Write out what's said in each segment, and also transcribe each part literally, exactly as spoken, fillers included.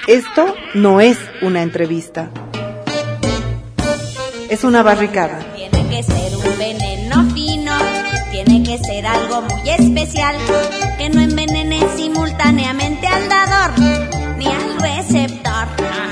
Esto no es una entrevista. Es una barricada. Tiene que ser un veneno fino, tiene que ser algo muy especial, que no envenene simultáneamente al dador ni al receptor.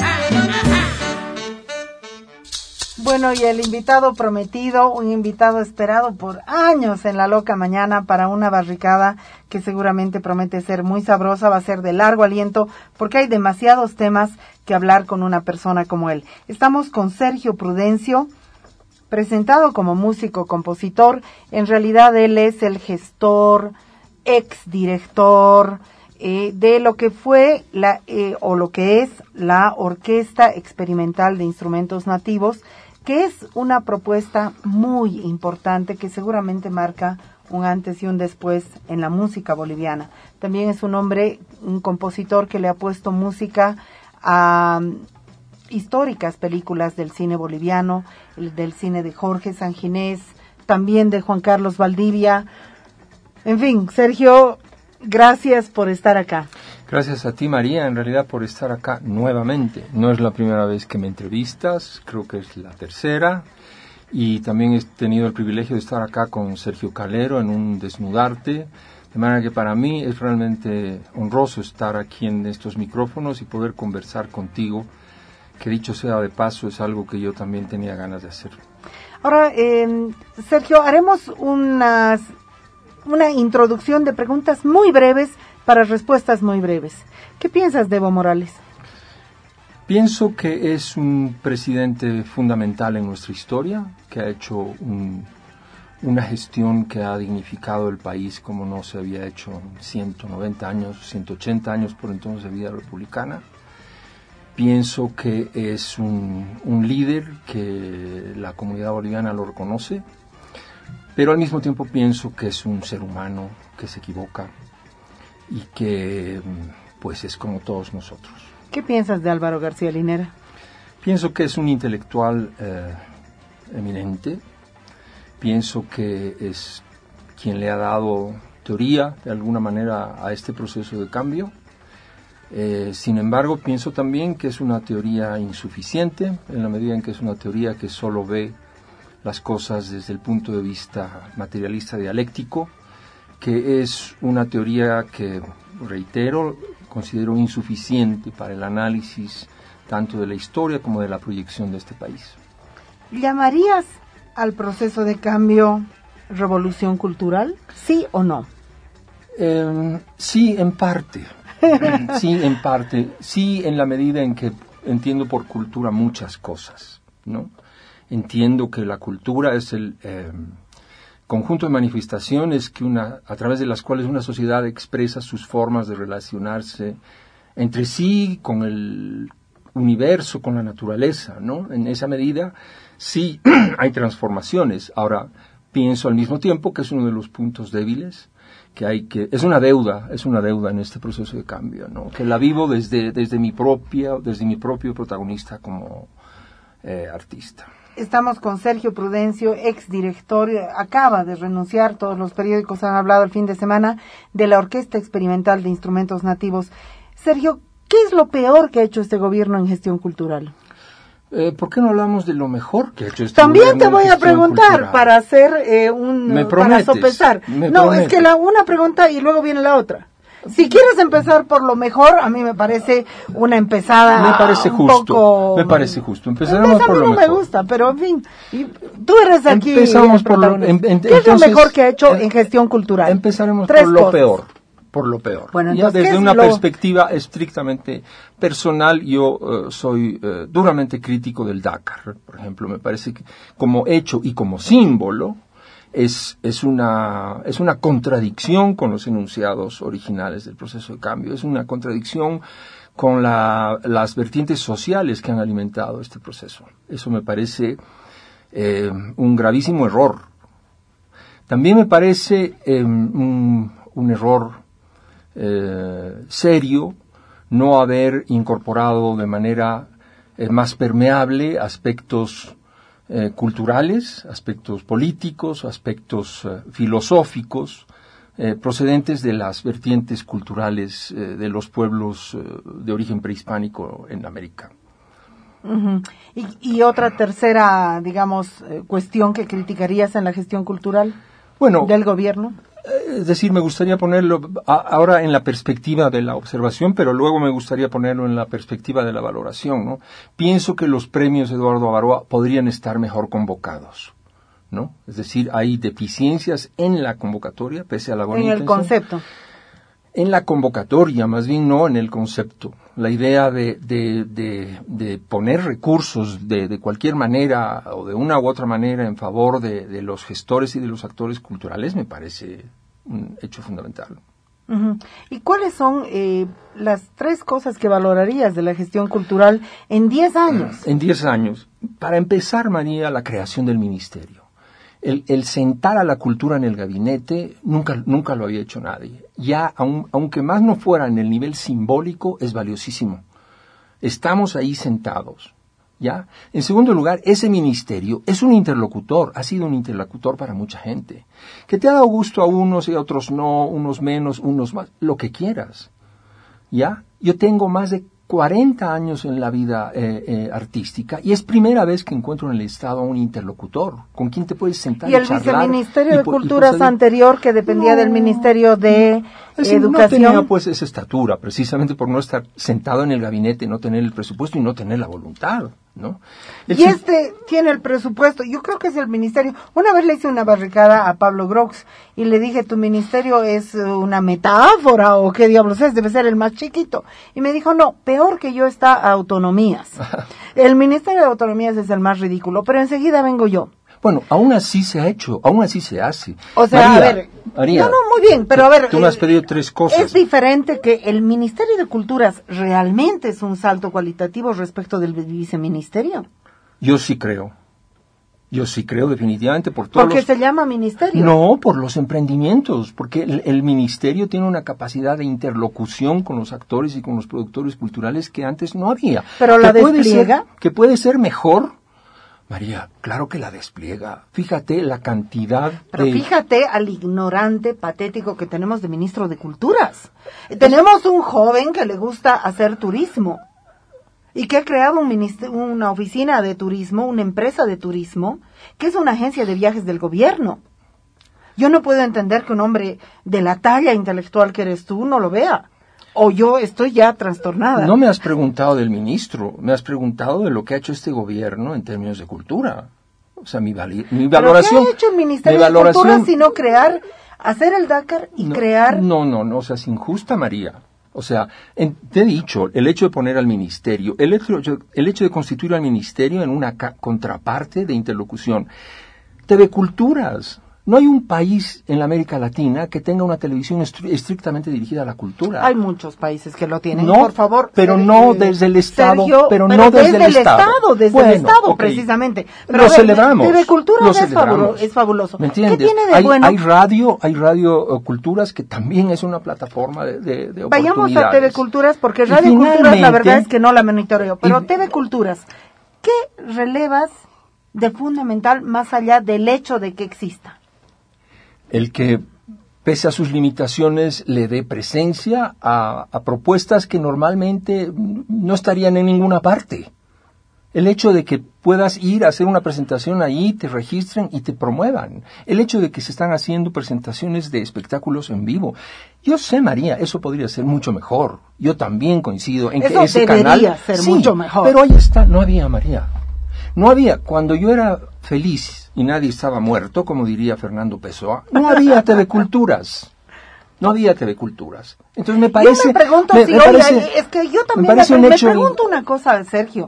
Bueno, y el invitado prometido, un invitado esperado por años en La Loca Mañana para una barricada que seguramente promete ser muy sabrosa, va a ser de largo aliento porque hay demasiados temas que hablar con una persona como él. Estamos con Sergio Prudencio, presentado como músico, compositor. En realidad él es el gestor, exdirector eh, de lo que fue la eh, o lo que es la Orquesta Experimental de Instrumentos Nativos, que es una propuesta muy importante que seguramente marca un antes y un después en la música boliviana. También es un hombre, un compositor que le ha puesto música a um, históricas películas del cine boliviano, el, del cine de Jorge Sanginés, también de Juan Carlos Valdivia. En fin, Sergio, gracias por estar acá. Gracias a ti, María, en realidad por estar acá nuevamente. No es la primera vez que me entrevistas, creo que es la tercera. Y también he tenido el privilegio de estar acá con Sergio Calero en un Desnudarte. De manera que para mí es realmente honroso estar aquí en estos micrófonos y poder conversar contigo, que dicho sea de paso es algo que yo también tenía ganas de hacer. Ahora, eh, Sergio, haremos unas, una introducción de preguntas muy breves para respuestas muy breves. ¿Qué piensas de Evo Morales? Pienso que es un presidente fundamental en nuestra historia, que ha hecho un, una gestión que ha dignificado el país como no se había hecho en ciento noventa años, ciento ochenta años por entonces de vida republicana. Pienso que es un, un líder que la comunidad boliviana lo reconoce, pero al mismo tiempo pienso que es un ser humano que se equivoca y que pues es como todos nosotros. ¿Qué piensas de Álvaro García Linera? Pienso que es un intelectual eh, eminente. Pienso que es quien le ha dado teoría, de alguna manera, a este proceso de cambio. Eh, sin embargo, pienso también que es una teoría insuficiente, en la medida en que es una teoría que solo ve las cosas desde el punto de vista materialista dialéctico, que es una teoría que, reitero, considero insuficiente para el análisis tanto de la historia como de la proyección de este país. ¿Llamarías al proceso de cambio revolución cultural? ¿Sí o no? Eh, sí, en parte. Sí, en parte. Sí, en la medida en que entiendo por cultura muchas cosas, ¿no? Entiendo que la cultura es el eh, conjunto de manifestaciones que una, a través de las cuales una sociedad expresa sus formas de relacionarse entre sí, con el universo, con la naturaleza, ¿no? En esa medida, sí hay transformaciones. Ahora, pienso al mismo tiempo que es uno de los puntos débiles, que hay que, es una deuda, es una deuda en este proceso de cambio, ¿no? Que la vivo desde, desde mi propia, desde mi propio protagonista como eh, artista. Estamos con Sergio Prudencio, exdirector, acaba de renunciar, todos los periódicos han hablado el fin de semana, de la Orquesta Experimental de Instrumentos Nativos. Sergio, ¿qué es lo peor que ha hecho este gobierno en gestión cultural? Eh, ¿Por qué no hablamos de lo mejor que ha hecho este También gobierno? Te voy a preguntar cultural? Para hacer eh, un... ¿Me para sopesar. Me no, prometes. Es que la una pregunta y luego viene la otra. Si quieres empezar por lo mejor, a mí me parece una empezada me parece un justo, poco... me parece justo. Empezaremos a por mí lo no mejor. me gusta, pero en fin, y tú eres aquí. Empezamos por lo, en, en, ¿Qué es entonces, lo mejor que ha hecho en, en gestión cultural? Empezaremos Tres por lo cosas. peor. Por lo peor. Bueno, ya entonces, desde una lo... perspectiva estrictamente personal, yo uh, soy uh, duramente crítico del Dakar. Por ejemplo, me parece que como hecho y como símbolo es, es, una, es una contradicción con los enunciados originales del proceso de cambio. Es una contradicción con la, las vertientes sociales que han alimentado este proceso. Eso me parece eh, un gravísimo error. También me parece eh, un... un error eh, serio no haber incorporado de manera eh, más permeable aspectos eh, culturales, aspectos políticos, aspectos eh, filosóficos eh, procedentes de las vertientes culturales eh, de los pueblos eh, de origen prehispánico en América. Uh-huh. y, y otra tercera, digamos, eh, cuestión que criticarías en la gestión cultural bueno, del gobierno. Es decir, me gustaría ponerlo a, ahora en la perspectiva de la observación, pero luego me gustaría ponerlo en la perspectiva de la valoración, ¿no? Pienso que los premios Eduardo Avaroa podrían estar mejor convocados, ¿no? Es decir, hay deficiencias en la convocatoria, pese a la buena En el intención. concepto. En la convocatoria, más bien no en el concepto. La idea de, de, de, de poner recursos de, de cualquier manera o de una u otra manera en favor de, de los gestores y de los actores culturales me parece un hecho fundamental. Uh-huh. ¿Y cuáles son eh, las tres cosas que valorarías de la gestión cultural en diez años? En diez años. Para empezar, María, la creación del ministerio. El, el sentar a la cultura en el gabinete nunca, nunca lo había hecho nadie. Ya, aun, aunque más no fuera en el nivel simbólico, es valiosísimo. Estamos ahí sentados, ¿ya? En segundo lugar, ese ministerio es un interlocutor, ha sido un interlocutor para mucha gente. Que te ha dado gusto a unos y a otros no, unos menos, unos más, lo que quieras, ¿ya? Yo tengo más de cuarenta años en la vida eh, eh, artística y es primera vez que encuentro en el Estado a un interlocutor con quien te puedes sentar y, y el charlar. viceministerio y de po- Culturas y anterior que dependía no, del Ministerio de es decir, Educación. No tenía pues esa estatura, precisamente por no estar sentado en el gabinete, no tener el presupuesto y no tener la voluntad, ¿no? El Y si- este tiene el presupuesto, yo creo que es el ministerio. Una vez le hice una barricada a Pablo Grox y le dije, tu ministerio es una metáfora o qué diablos es, debe ser el más chiquito. Y me dijo, no, peor que yo está Autonomías. El Ministerio de Autonomías es el más ridículo, pero enseguida vengo yo. Bueno, aún así se ha hecho, aún así se hace. O sea, María, a ver, María, no, no, muy bien, pero a ver. Tú me has eh, pedido tres cosas. Es diferente que el Ministerio de Culturas realmente es un salto cualitativo respecto del viceministerio. Yo sí creo. Yo sí creo definitivamente por todos Porque los... se llama ministerio. No, por los emprendimientos, porque el, el ministerio tiene una capacidad de interlocución con los actores y con los productores culturales que antes no había. Pero la Que puede despliega. ser- que puede ser mejor. María, claro que la despliega. Fíjate la cantidad Pero de... fíjate al ignorante patético que tenemos de ministro de Culturas. Tenemos un joven que le gusta hacer turismo y que ha creado un minister- una oficina de turismo, una empresa de turismo, que es una agencia de viajes del gobierno. Yo no puedo entender que un hombre de la talla intelectual que eres tú no lo vea. O yo estoy ya trastornada. No me has preguntado del ministro, me has preguntado de lo que ha hecho este gobierno en términos de cultura. O sea, mi, vali- mi ¿Pero valoración... qué ha hecho el Ministerio mi de Cultura valoración- sino crear, hacer el Dakar y no, crear... No, no, no, o sea, es injusta, María. O sea, en- te he dicho, el hecho de poner al ministerio, el hecho, el hecho de constituir al ministerio en una ca- contraparte de interlocución. T V Culturas. No hay un país en la América Latina que tenga una televisión estri- estrictamente dirigida a la cultura. Hay muchos países que lo tienen, No, por favor. pero eh, no eh, desde el Estado, Sergio, pero no desde el el Estado. Estado, desde Bueno, el Estado, ok. precisamente. Lo a ver, celebramos, T V Cultura lo es, celebramos. fabulo- es fabuloso. ¿Me entiendes? ¿Qué tiene de hay, bueno? hay radio, hay radio eh, Culturas que también es una plataforma de, de, de Vayamos a oportunidades. T V Culturas, porque Y Radio Culturas la finalmente- verdad es que no la monitoreo. Pero y- T V Culturas, ¿qué relevas de fundamental más allá del hecho de que exista? El que, pese a sus limitaciones, le dé presencia a, a propuestas que normalmente no estarían en ninguna parte. El hecho de que puedas ir a hacer una presentación ahí, te registren y te promuevan. El hecho de que se están haciendo presentaciones de espectáculos en vivo. Yo sé, María, eso podría ser mucho mejor. Yo también coincido en Eso que ese debería canal... ser Sí, mucho mejor. Pero ahí está, no había, María. No había. Cuando yo era feliz y nadie estaba muerto, como diría Fernando Pessoa, no había T V Culturas. No había T V Culturas. Entonces me parece... Yo me pregunto me- si, me oiga, parece- es que yo me también me, parece un me hecho- pregunto una cosa, Sergio.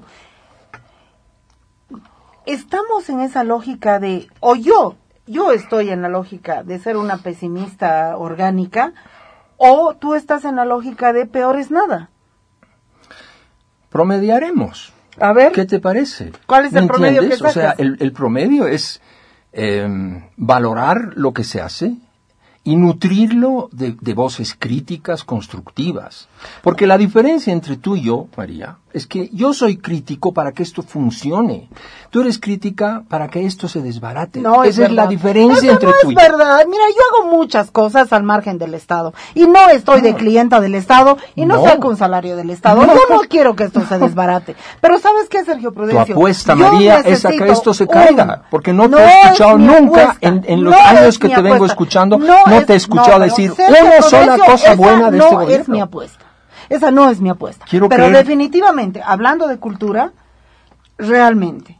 Estamos en esa lógica de, o yo, yo estoy en la lógica de ser una pesimista orgánica, o tú estás en la lógica de peor es nada. Promediaremos. A ver, ¿Qué te parece? ¿Cuál es ¿Me el promedio entiendes? que O sea, sacas? el, el promedio es eh, valorar lo que se hace y nutrirlo de, de voces críticas constructivas. Porque la diferencia entre tú y yo, María, es que yo soy crítico para que esto funcione. Tú eres crítica para que esto se desbarate. No, es Esa es verdad. la diferencia Eso entre no tú y es yo. verdad. Mira, yo hago muchas cosas al margen del Estado. Y no estoy de clienta del Estado y no, No. saco un salario del Estado. No. Yo no quiero que esto se desbarate. Pero ¿sabes qué, Sergio Tu Prudencio? apuesta, Yo María, es a que necesito esto se un- caiga. Porque no, No te he escuchado es mi nunca, apuesta. en, en los No años es que mi te vengo apuesta. escuchando, no, es- te he escuchado no, pero, decir Sergio una sola Prudencio, cosa esa buena de no este gobierno. es mi apuesta. Esa no es mi apuesta. Quiero pero creer- definitivamente, hablando de cultura, realmente,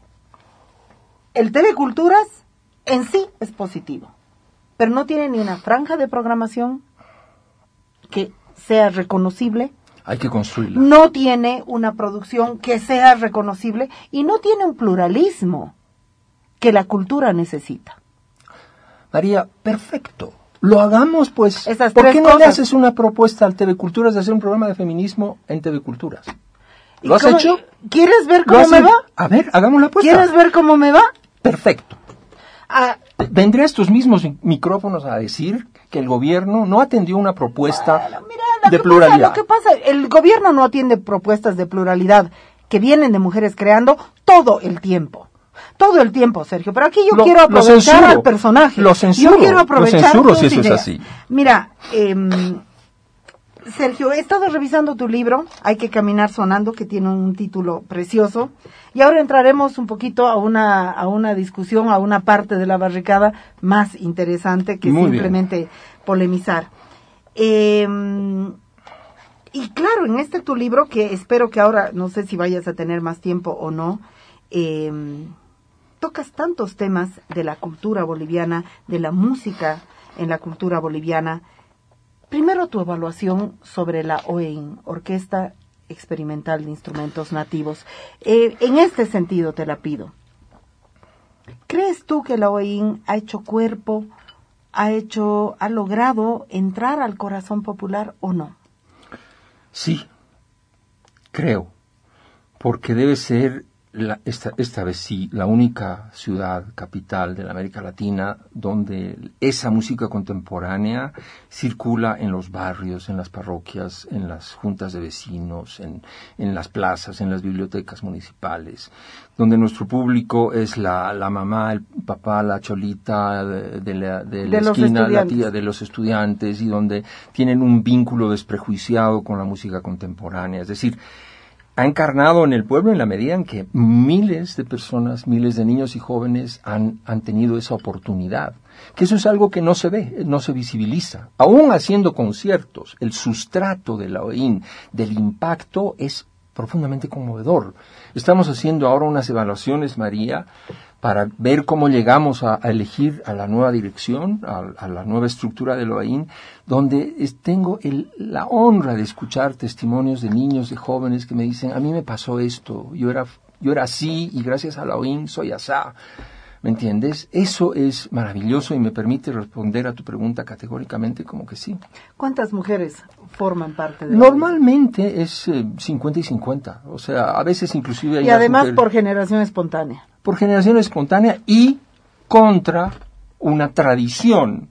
el T V Culturas en sí es positivo, pero no tiene ni una franja de programación que sea reconocible, Hay que construirla. no tiene una producción que sea reconocible y no tiene un pluralismo que la cultura necesita. María, perfecto. Lo hagamos, pues. Esas ¿Por tres qué no le cosas. haces una propuesta al T V Culturas de hacer un programa de feminismo en T V Culturas? ¿Y ¿Lo has cómo- hecho? ¿Quieres ver ¿Lo cómo has me hecho? va? A ver, hagamos la apuesta. ¿Quieres ver cómo me va? Perfecto. Ah, Vendré a estos mismos mi- micrófonos a decir que el gobierno no atendió una propuesta Mira, lo de que pluralidad. Pasa, lo que pasa, el gobierno no atiende propuestas de pluralidad que vienen de mujeres creando todo el tiempo. Todo el tiempo, Sergio. Pero aquí yo Lo- quiero lo aprovechar censuro. al personaje. Lo censuro, Yo quiero lo aprovechar censuro tus si eso es ideas. así. Mira, em, Sergio, he estado revisando tu libro, Hay que caminar sonando, que tiene un título precioso. Y ahora entraremos un poquito a una, a una discusión, a una parte de la barricada más interesante que Muy bien. simplemente polemizar. Eh, y claro, en este tu libro, que espero que ahora, no sé si vayas a tener más tiempo o no, eh, tocas tantos temas de la cultura boliviana, de la música en la cultura boliviana. Primero, tu evaluación sobre la O E I N, Orquesta Experimental de Instrumentos Nativos. Eh, en este sentido te la pido. ¿Crees tú que la O E I N ha hecho cuerpo, ha hecho, ha logrado entrar al corazón popular o no? Sí, creo, porque debe ser, la, esta, esta vez sí, la única ciudad capital de la América Latina donde esa música contemporánea circula en los barrios, en las parroquias, en las juntas de vecinos, en, en las plazas, en las bibliotecas municipales, donde nuestro público es la, la mamá, el papá, la cholita de, de la, de la De los esquina, la estudiantes. tía de los estudiantes, y donde tienen un vínculo desprejuiciado con la música contemporánea. Es decir, ha encarnado en el pueblo en la medida en que miles de personas, miles de niños y jóvenes han, han tenido esa oportunidad. Que eso es algo que no se ve, no se visibiliza. Aún haciendo conciertos, el sustrato de la O E I N, del impacto, es profundamente conmovedor. Estamos haciendo ahora unas evaluaciones, María, para ver cómo llegamos a, a elegir a la nueva dirección, a, a la nueva estructura de la O E I N, donde es, tengo el, la honra de escuchar testimonios de niños, de jóvenes que me dicen, a mí me pasó esto, yo era, yo era así y gracias a la O E I N soy asá. ¿Me entiendes? Eso es maravilloso y me permite responder a tu pregunta categóricamente como que sí. ¿Cuántas mujeres forman parte de la O E I N? Normalmente es eh, cincuenta y cincuenta, o sea, a veces inclusive hay Y más además mujeres. por generación espontánea. Por generación espontánea y contra una tradición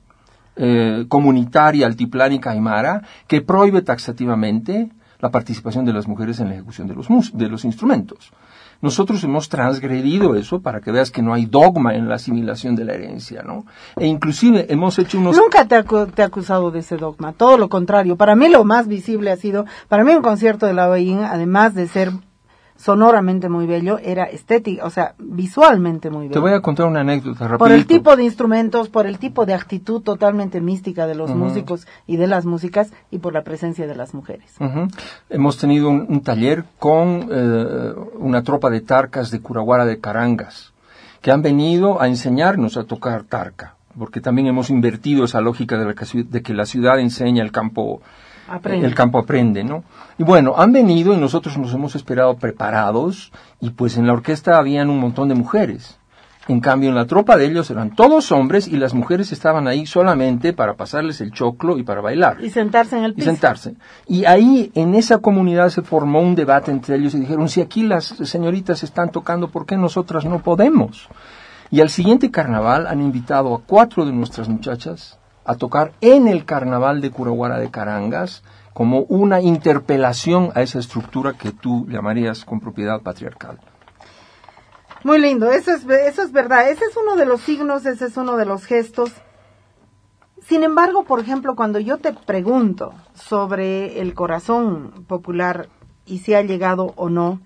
eh, comunitaria altiplánica aymara que prohíbe taxativamente la participación de las mujeres en la ejecución de los, mus- de los instrumentos. Nosotros hemos transgredido eso para que veas que no hay dogma en la asimilación de la herencia, ¿no? E inclusive hemos hecho unos... Nunca te, acu- te he acusado de ese dogma, todo lo contrario. Para mí lo más visible ha sido, para mí un concierto de la O E I N, además de ser sonoramente muy bello, era estético, o sea, visualmente muy bello. Te voy a contar una anécdota rapidito. Por el tipo de instrumentos, por el tipo de actitud totalmente mística de los Ujú. músicos y de las músicas, y por la presencia de las mujeres. Ujú. Hemos tenido un, un taller con eh, una tropa de tarcas de Curaguara de Carangas, que han venido a enseñarnos a tocar tarca, porque también hemos invertido esa lógica de, la que, de que la ciudad enseña, el campo Aprende. el campo aprende, ¿no? Y bueno, han venido y nosotros nos hemos esperado preparados, y pues en la orquesta habían un montón de mujeres. En cambio, en la tropa de ellos eran todos hombres y las mujeres estaban ahí solamente para pasarles el choclo y para bailar. Y sentarse en el Y piso. sentarse. Y ahí, en esa comunidad, se formó un debate entre ellos y dijeron, si aquí las señoritas están tocando, ¿por qué nosotras no podemos? Y al siguiente carnaval han invitado a cuatro de nuestras muchachas a tocar en el carnaval de Curahuara de Carangas como una interpelación a esa estructura que tú llamarías con propiedad patriarcal. Muy lindo, eso es, eso es verdad, ese es uno de los signos, ese es uno de los gestos. Sin embargo, por ejemplo, cuando yo te pregunto sobre el corazón popular y si ha llegado o no,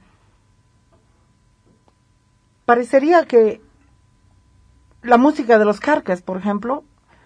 parecería que la música de los Carcas, por ejemplo,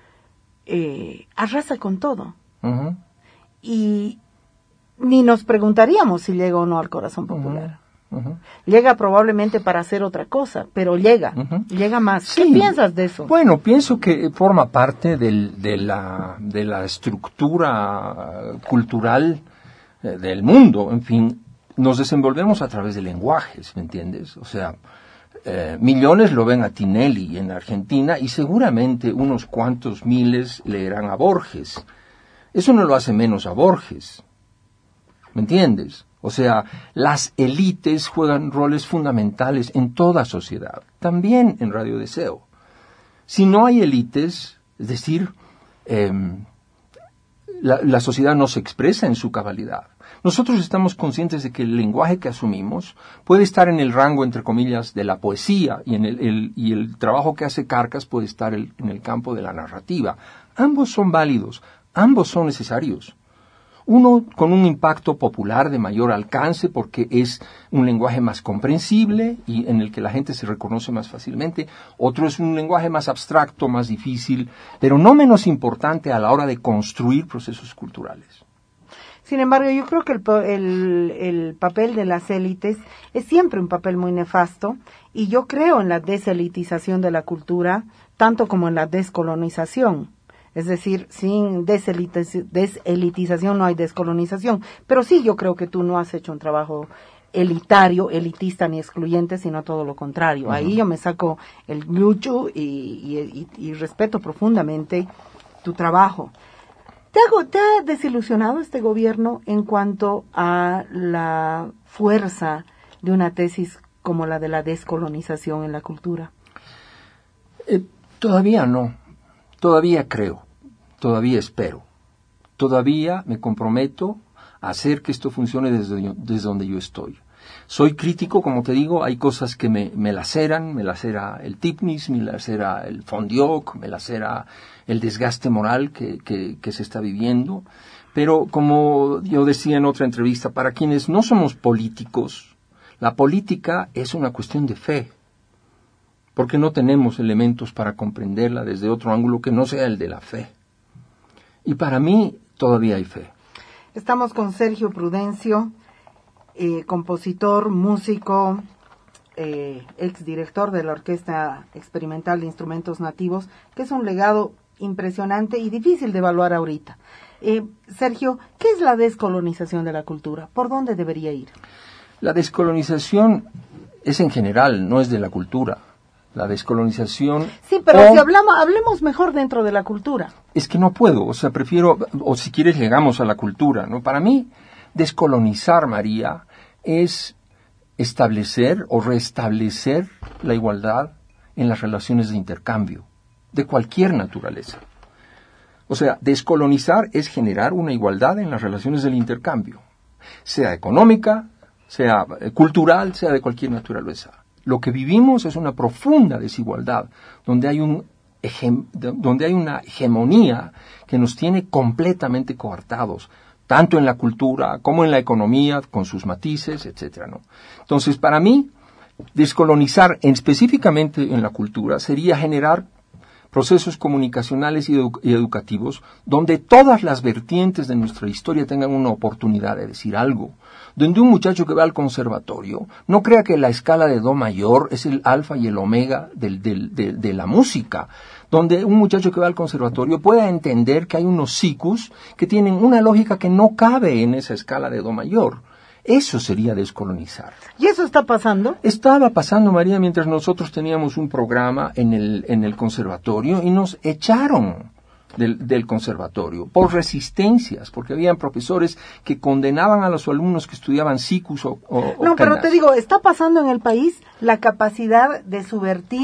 eh, arrasa con todo. Uh-huh. Y ni nos preguntaríamos si llega o no al corazón popular. Uh-huh. Uh-huh. Llega probablemente para hacer otra cosa, pero llega, uh-huh. llega más. Sí. ¿Qué piensas de eso? Bueno, pienso que forma parte del, de, la, de la estructura cultural eh, del mundo. En fin, nos desenvolvemos a través de lenguajes, ¿me entiendes? O sea, eh, millones lo ven a Tinelli en Argentina y seguramente unos cuantos miles leerán a Borges. Eso no lo hace menos a Borges, ¿me entiendes? O sea, las élites juegan roles fundamentales en toda sociedad, también en Radio Deseo. Si no hay élites, es decir, eh, la, la sociedad no se expresa en su cabalidad. Nosotros estamos conscientes de que el lenguaje que asumimos puede estar en el rango, entre comillas, de la poesía y, en el, el, y el trabajo que hace Carcas puede estar el, en el campo de la narrativa. Ambos son válidos. Ambos son necesarios. Uno con un impacto popular de mayor alcance porque es un lenguaje más comprensible y en el que la gente se reconoce más fácilmente. Otro es un lenguaje más abstracto, más difícil, pero no menos importante a la hora de construir procesos culturales. Sin embargo, yo creo que el, el, el papel de las élites es siempre un papel muy nefasto y yo creo en la deselitización de la cultura tanto como en la descolonización. Es decir, sin deselitización no hay descolonización. Pero sí, yo creo que tú no has hecho un trabajo elitario, elitista ni excluyente, sino todo lo contrario. Uh-huh. Ahí yo me saco el lucho y, y, y, y respeto profundamente tu trabajo. ¿Te ha, ¿Te ha desilusionado este gobierno en cuanto a la fuerza de una tesis como la de la descolonización en la cultura? Eh, todavía no. Todavía creo, todavía espero, todavía me comprometo a hacer que esto funcione desde, desde donde yo estoy. Soy crítico, como te digo, hay cosas que me, me laceran, me lacera el Tipnis, me lacera el Fondioc, me lacera el desgaste moral que, que, que se está viviendo, pero como yo decía en otra entrevista, para quienes no somos políticos, la política es una cuestión de fe. Porque no tenemos elementos para comprenderla desde otro ángulo que no sea el de la fe. Y para mí todavía hay fe. Estamos con Sergio Prudencio, eh, compositor, músico, eh, exdirector de la Orquesta Experimental de Instrumentos Nativos, que es un legado impresionante y difícil de evaluar ahorita. Eh, Sergio, ¿qué es la descolonización de la cultura? ¿Por dónde debería ir? La descolonización es en general, no es de la cultura. La descolonización... Sí, pero o, si hablamos, hablemos mejor dentro de la cultura. Es que no puedo, o sea, prefiero, o si quieres llegamos a la cultura, ¿no? Para mí, descolonizar, María, es establecer o restablecer la igualdad en las relaciones de intercambio, de cualquier naturaleza. O sea, descolonizar es generar una igualdad en las relaciones del intercambio, sea económica, sea cultural, sea de cualquier naturaleza. Lo que vivimos es una profunda desigualdad, donde hay, un, donde hay una hegemonía que nos tiene completamente coartados, tanto en la cultura como en la economía, con sus matices, etcétera, ¿no? Entonces, para mí, descolonizar en, específicamente en la cultura sería generar procesos comunicacionales y, edu- y educativos donde todas las vertientes de nuestra historia tengan una oportunidad de decir algo. Donde un muchacho que va al conservatorio no crea que la escala de do mayor es el alfa y el omega del, del, de, de la música. Donde un muchacho que va al conservatorio pueda entender que hay unos sicus que tienen una lógica que no cabe en esa escala de do mayor. Eso sería descolonizar. ¿Y eso está pasando? Estaba pasando, María, mientras nosotros teníamos un programa en el, en el conservatorio y nos echaron del, del conservatorio por resistencias, porque habían profesores que condenaban a los alumnos que estudiaban sicus o, o No, o pero canas. te digo, está pasando en el país la capacidad de subvertir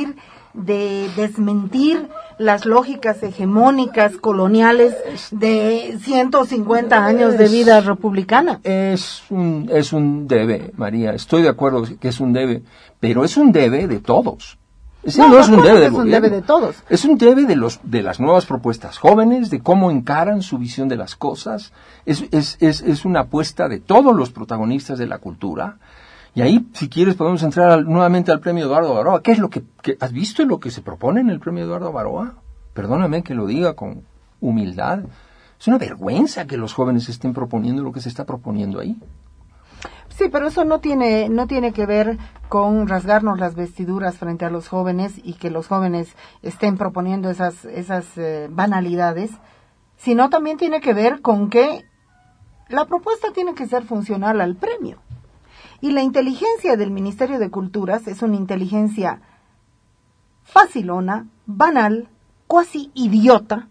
de desmentir las lógicas hegemónicas coloniales de ciento cincuenta años de vida republicana. Es un, es un debe, María, estoy de acuerdo que es un debe, pero es un debe de todos. Ese no, no es un debe del gobierno. Es un debe de todos. Es un debe de los de las nuevas propuestas jóvenes, de cómo encaran su visión de las cosas. Es, es, es, es una apuesta de todos los protagonistas de la cultura. Y ahí, si quieres, podemos entrar al, nuevamente al premio Eduardo Baroa. ¿Qué es lo que, que has visto lo que se propone en el premio Eduardo Baroa? Perdóname que lo diga con humildad. Es una vergüenza que los jóvenes estén proponiendo lo que se está proponiendo ahí. Sí, pero eso no tiene no tiene que ver con rasgarnos las vestiduras frente a los jóvenes y que los jóvenes estén proponiendo esas esas eh, banalidades, sino también tiene que ver con que la propuesta tiene que ser funcional al premio. Y la inteligencia del Ministerio de Culturas es una inteligencia facilona, banal, cuasi idiota.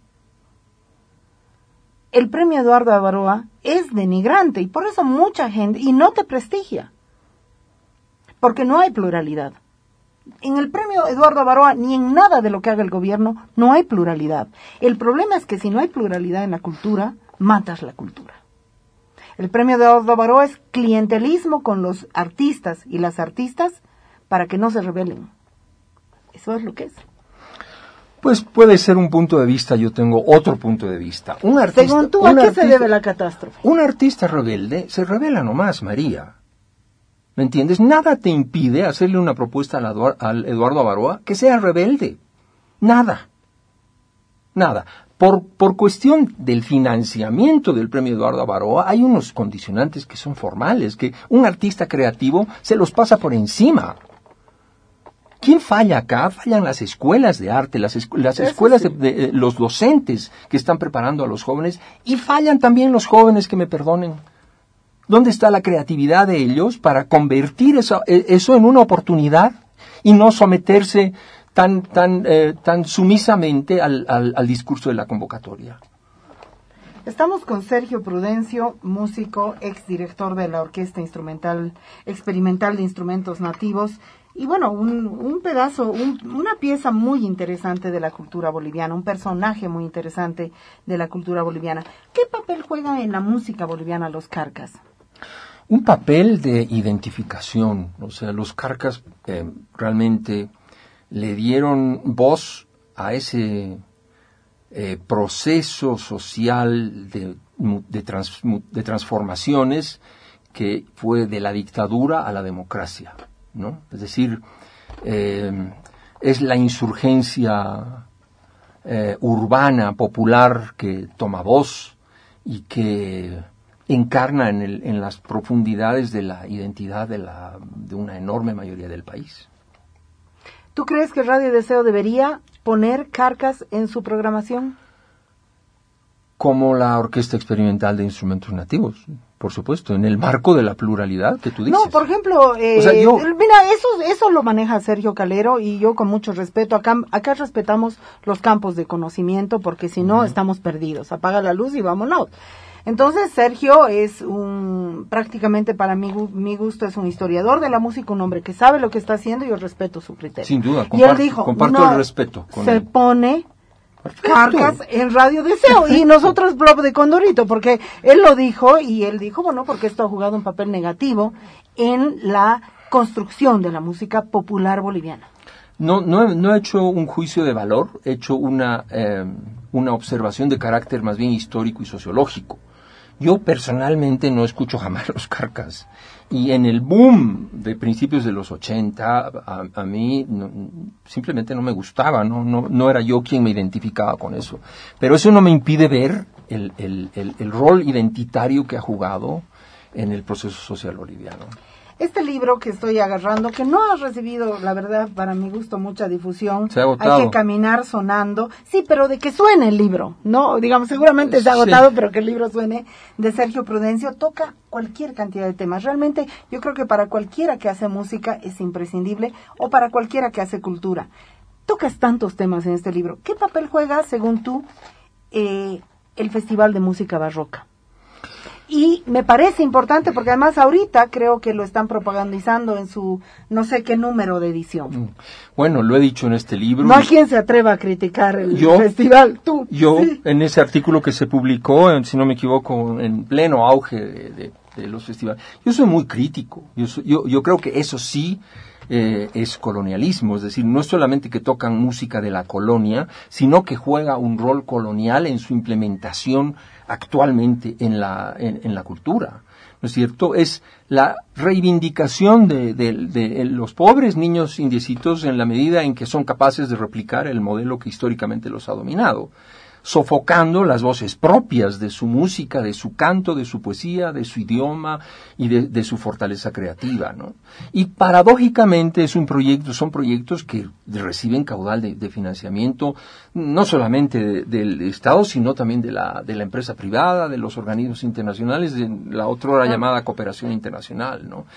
El premio Eduardo Baroa es denigrante y por eso mucha gente, y no te prestigia, porque no hay pluralidad. En el premio Eduardo Baroa ni en nada de lo que haga el gobierno no hay pluralidad. El problema es que si no hay pluralidad en la cultura, matas la cultura. El premio Eduardo Baroa es clientelismo con los artistas y las artistas para que no se rebelen. Eso es lo que es. Pues puede ser un punto de vista, yo tengo otro punto de vista. Un artista, Según tú, ¿a qué artista, se debe la catástrofe? Un artista rebelde se revela nomás, María. ¿Me entiendes? Nada te impide hacerle una propuesta al, Eduard, al Eduardo Baroa que sea rebelde. Nada. Nada. Por, por cuestión del financiamiento del premio Eduardo Baroa, hay unos condicionantes que son formales, que un artista creativo se los pasa por encima. ¿Quién falla acá? Fallan las escuelas de arte, las, escu- las escuelas sí. de, de los docentes que están preparando a los jóvenes, y fallan también los jóvenes, que me perdonen. ¿Dónde está la creatividad de ellos para convertir eso, eso en una oportunidad y no someterse tan tan eh, tan sumisamente al, al, al discurso de la convocatoria? Estamos con Sergio Prudencio, músico, exdirector de la Orquesta Instrumental Experimental de Instrumentos Nativos, y bueno, un, un pedazo, un, una pieza muy interesante de la cultura boliviana, un personaje muy interesante de la cultura boliviana. ¿Qué papel juegan en la música boliviana los carcas? Un papel de identificación, o sea, los carcas eh, realmente le dieron voz a ese eh, proceso social de, de, trans, de transformaciones que fue de la dictadura a la democracia, ¿no? Es decir, eh, es la insurgencia eh, urbana, popular, que toma voz y que encarna en, el, en las profundidades de la identidad de, la, de una enorme mayoría del país. ¿Tú crees que Radio Deseo debería poner carcas en su programación? Como la Orquesta Experimental de Instrumentos Nativos, por supuesto, en el marco de la pluralidad que tú dices. No, por ejemplo, eh, o sea, yo... mira, eso, eso lo maneja Sergio Calero, y yo con mucho respeto, acá, acá respetamos los campos de conocimiento, porque si no, uh-huh. estamos perdidos. Apaga la luz y vámonos. Entonces, Sergio es un, prácticamente para mi, mi gusto, es un historiador de la música, un hombre que sabe lo que está haciendo, y yo respeto su criterio. Sin duda, comparto, y él dijo, comparto no, el respeto. Con se él. pone Perfecto. Carcas en Radio Deseo. Perfecto. Y nosotros Blob de Condorito, porque él lo dijo, y él dijo, bueno, porque esto ha jugado un papel negativo en la construcción de la música popular boliviana. No, no, he, no he hecho un juicio de valor, he hecho una, eh, una observación de carácter más bien histórico y sociológico. Yo personalmente no escucho jamás los carcas. Y en el boom de principios de los ochenta, a, a mí no, simplemente no me gustaba, ¿no? No, no era yo quien me identificaba con eso. Pero eso no me impide ver el, el, el, el rol identitario que ha jugado en el proceso social boliviano. Este libro que estoy agarrando, que no ha recibido, la verdad, para mi gusto, mucha difusión. Se ha agotado. Hay que caminar sonando. Sí, pero de que suene el libro, ¿no? Digamos, seguramente se ha agotado, sí. Pero que el libro suene, de Sergio Prudencio. Toca cualquier cantidad de temas. Realmente, yo creo que para cualquiera que hace música es imprescindible, o para cualquiera que hace cultura. Tocas tantos temas en este libro. ¿Qué papel juega, según tú, eh, el Festival de Música Barroca? Y me parece importante porque además ahorita creo que lo están propagandizando en su no sé qué número de edición. Bueno, lo he dicho en este libro. No hay quien se atreva a criticar el yo, festival, tú. Yo, sí. En ese artículo que se publicó, en, si no me equivoco, en pleno auge de, de, de los festivales, yo soy muy crítico. Yo, soy, yo, yo creo que eso sí eh, es colonialismo, es decir, no es solamente que tocan música de la colonia, sino que juega un rol colonial en su implementación actualmente en la, en, en la cultura, ¿no es cierto? Es la reivindicación de, de, de los pobres niños indiecitos en la medida en que son capaces de replicar el modelo que históricamente los ha dominado, sofocando las voces propias de su música, de su canto, de su poesía, de su idioma y de, de su fortaleza creativa, ¿no? Y paradójicamente es un proyecto, son proyectos que reciben caudal de, de financiamiento, no solamente de, del Estado, sino también de la, de la empresa privada, de los organismos internacionales, de la otra hora llamada cooperación internacional, ¿no?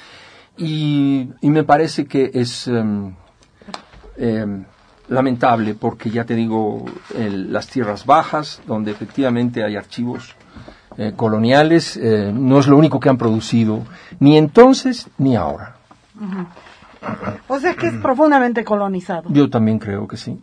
Y, y me parece que es um, eh, lamentable, porque ya te digo, el, las tierras bajas, donde efectivamente hay archivos eh, coloniales, eh, no es lo único que han producido, ni entonces ni ahora. Uh-huh. O sea que es profundamente colonizado. Yo también creo que sí.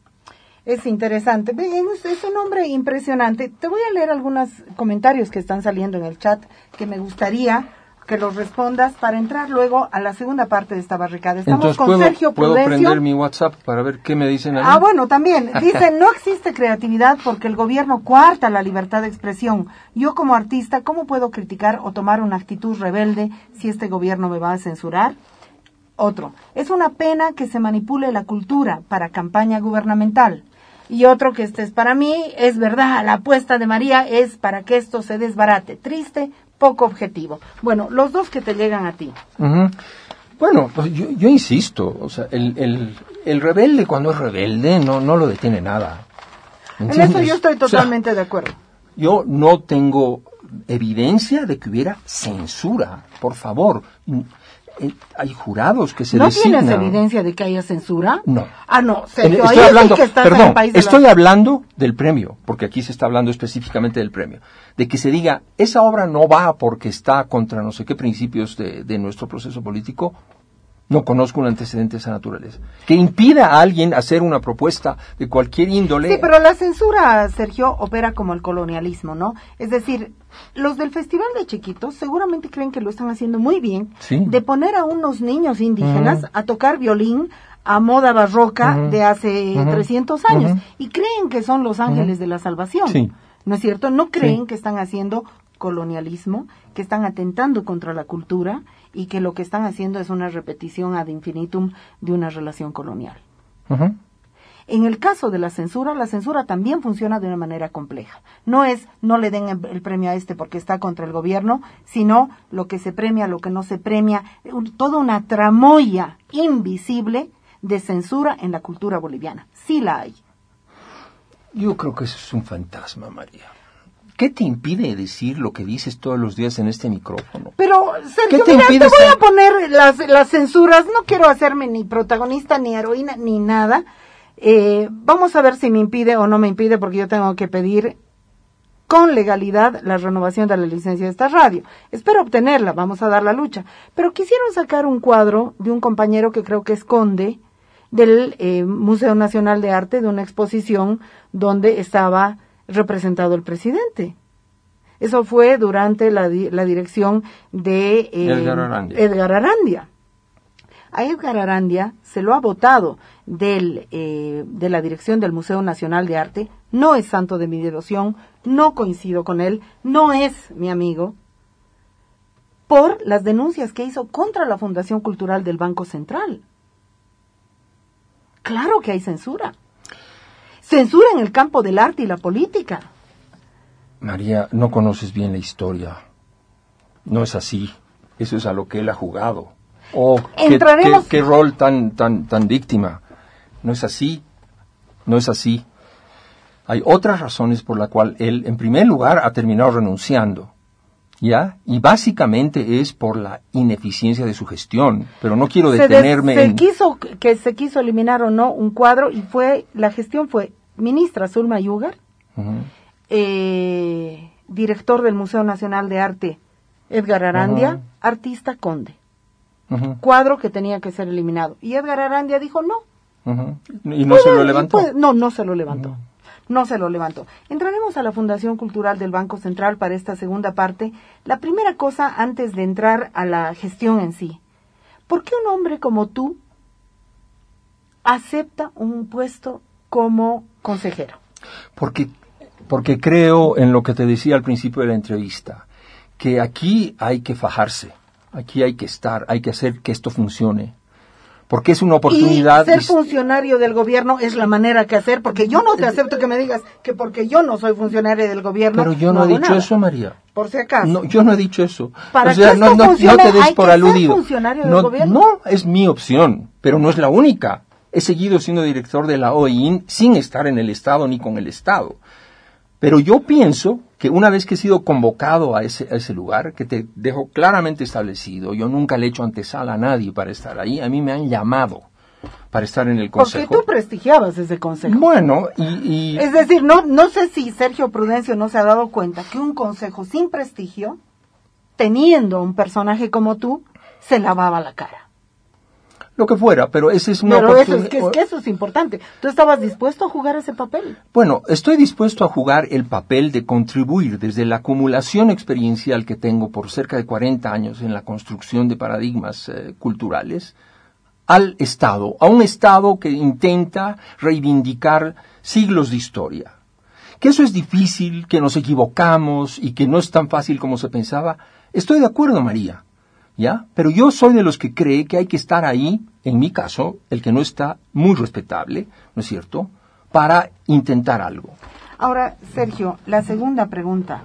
Es interesante, es un hombre impresionante. Te voy a leer algunos comentarios que están saliendo en el chat que me gustaría que los respondas para entrar luego a la segunda parte de esta barricada. Estamos Entonces, con ¿puedo, Sergio ¿puedo Prudencio. prender mi WhatsApp para ver qué me dicen a mí? Ah, bueno, también. Dicen, no existe creatividad porque el gobierno coarta la libertad de expresión. Yo como artista, ¿cómo puedo criticar o tomar una actitud rebelde si este gobierno me va a censurar? Otro, es una pena que se manipule la cultura para campaña gubernamental. Y otro que este es para mí, es verdad, la apuesta de María es para que esto se desbarate. Triste, poco objetivo. Bueno, los dos que te llegan a ti. Uh-huh. Bueno, pues yo, yo insisto, o sea, el, el, el rebelde cuando es rebelde no, no lo detiene nada. ¿Entiendes? En eso yo estoy totalmente o sea, de acuerdo. Yo no tengo evidencia de que hubiera censura, por favor. Hay jurados que se ¿No designan. tienes evidencia de que haya censura? No. Ah, no, Sergio, estoy ahí hablando, sí que estás perdón, en el país de estoy la... hablando del premio, porque aquí se está hablando específicamente del premio. De que se diga, esa obra no va porque está contra no sé qué principios de, de nuestro proceso político. No conozco un antecedente de esa naturaleza. Que impida a alguien hacer una propuesta de cualquier índole. Sí, pero la censura, Sergio, opera como el colonialismo, ¿no? Es decir, los del Festival de Chiquitos seguramente creen que lo están haciendo muy bien, sí, de poner a unos niños indígenas uh-huh. a tocar violín a moda barroca uh-huh. de hace uh-huh. trescientos años, uh-huh. y creen que son los ángeles uh-huh. de la salvación, sí. ¿no es cierto? No creen sí. que están haciendo colonialismo, que están atentando contra la cultura y que lo que están haciendo es una repetición ad infinitum de una relación colonial. Uh-huh. En el caso de la censura, la censura también funciona de una manera compleja. No es no le den el premio a este porque está contra el gobierno, sino lo que se premia, lo que no se premia, un, toda una tramoya invisible de censura en la cultura boliviana. Sí la hay. Yo creo que eso es un fantasma, María. ¿Qué te impide decir lo que dices todos los días en este micrófono? Pero, Sergio, te mira, te voy ser... a poner las, las censuras. No quiero hacerme ni protagonista, ni heroína, ni nada. Eh, vamos a ver si me impide o no me impide, porque yo tengo que pedir con legalidad la renovación de la licencia de esta radio. Espero obtenerla, vamos a dar la lucha. Pero quisieron sacar un cuadro de un compañero que creo que esconde del eh, Museo Nacional de Arte, de una exposición donde estaba representado el presidente. Eso fue durante la, di- la dirección de eh, Edgar Arandia. Edgar Arandia. A Edgar Arandia se lo ha votado del, eh, de la dirección del Museo Nacional de Arte. No es santo de mi devoción, no coincido con él, no es mi amigo, por las denuncias que hizo contra la Fundación Cultural del Banco Central. Claro que hay censura. Censura en el campo del arte y la política. María, no conoces bien la historia. No es así. Eso es a lo que él ha jugado. Oh, qué, Entraremos... qué, qué rol tan, tan, tan víctima. No es así. No es así. Hay otras razones por las cuales él, en primer lugar, ha terminado renunciando. ¿Ya? Y básicamente es por la ineficiencia de su gestión. Pero no quiero detenerme se de, se en... quiso que se quiso eliminar o no un cuadro y fue la gestión fue ministra Zulma Yugar, uh-huh. eh, director del Museo Nacional de Arte, Edgar Arandia, Uh-huh. artista conde. Uh-huh. Cuadro que tenía que ser eliminado. Y Edgar Arandia dijo no. Uh-huh. ¿Y no se lo levantó? Puede, no, no se lo levantó. Uh-huh. No se lo levantó. Entraremos a la Fundación Cultural del Banco Central para esta segunda parte. La primera cosa, antes de entrar a la gestión en sí. ¿Por qué un hombre como tú acepta un puesto como consejero? Porque, porque creo en lo que te decía al principio de la entrevista, que aquí hay que fajarse, aquí hay que estar, hay que hacer que esto funcione. Porque es una oportunidad. Y ser funcionario del gobierno es la manera que hacer, porque yo no te acepto que me digas que porque yo no soy funcionario del gobierno. Pero yo no, no he dicho nada. eso, María. Por si acaso. No, yo no he dicho eso. Para o sea, que no, esto no, funcione, no te des hay por que aludido. ser funcionario del no, gobierno. no, es mi opción, pero no es la única. He seguido siendo director de la O I N sin estar en el Estado ni con el Estado. Pero yo pienso que una vez que he sido convocado a ese, a ese lugar, que te dejo claramente establecido, yo nunca le he hecho antesala a nadie para estar ahí, a mí me han llamado para estar en el consejo. Porque tú prestigiabas ese consejo. Bueno, y... y... Es decir, no, no sé si Sergio Prudencio no se ha dado cuenta que un consejo sin prestigio, teniendo un personaje como tú, se lavaba la cara. Lo que fuera, pero ese es una Pero eso oportunidad. es, que, es que eso es importante. ¿Tú estabas dispuesto a jugar ese papel? Bueno, estoy dispuesto a jugar el papel de contribuir desde la acumulación experiencial que tengo por cerca de cuarenta años en la construcción de paradigmas eh, culturales al Estado, a un Estado que intenta reivindicar siglos de historia. Que eso es difícil, que nos equivocamos y que no es tan fácil como se pensaba. Estoy de acuerdo, María. ¿Ya? Pero yo soy de los que cree que hay que estar ahí, en mi caso, el que no está, muy respetable, ¿no es cierto?, para intentar algo. Ahora, Sergio, la segunda pregunta.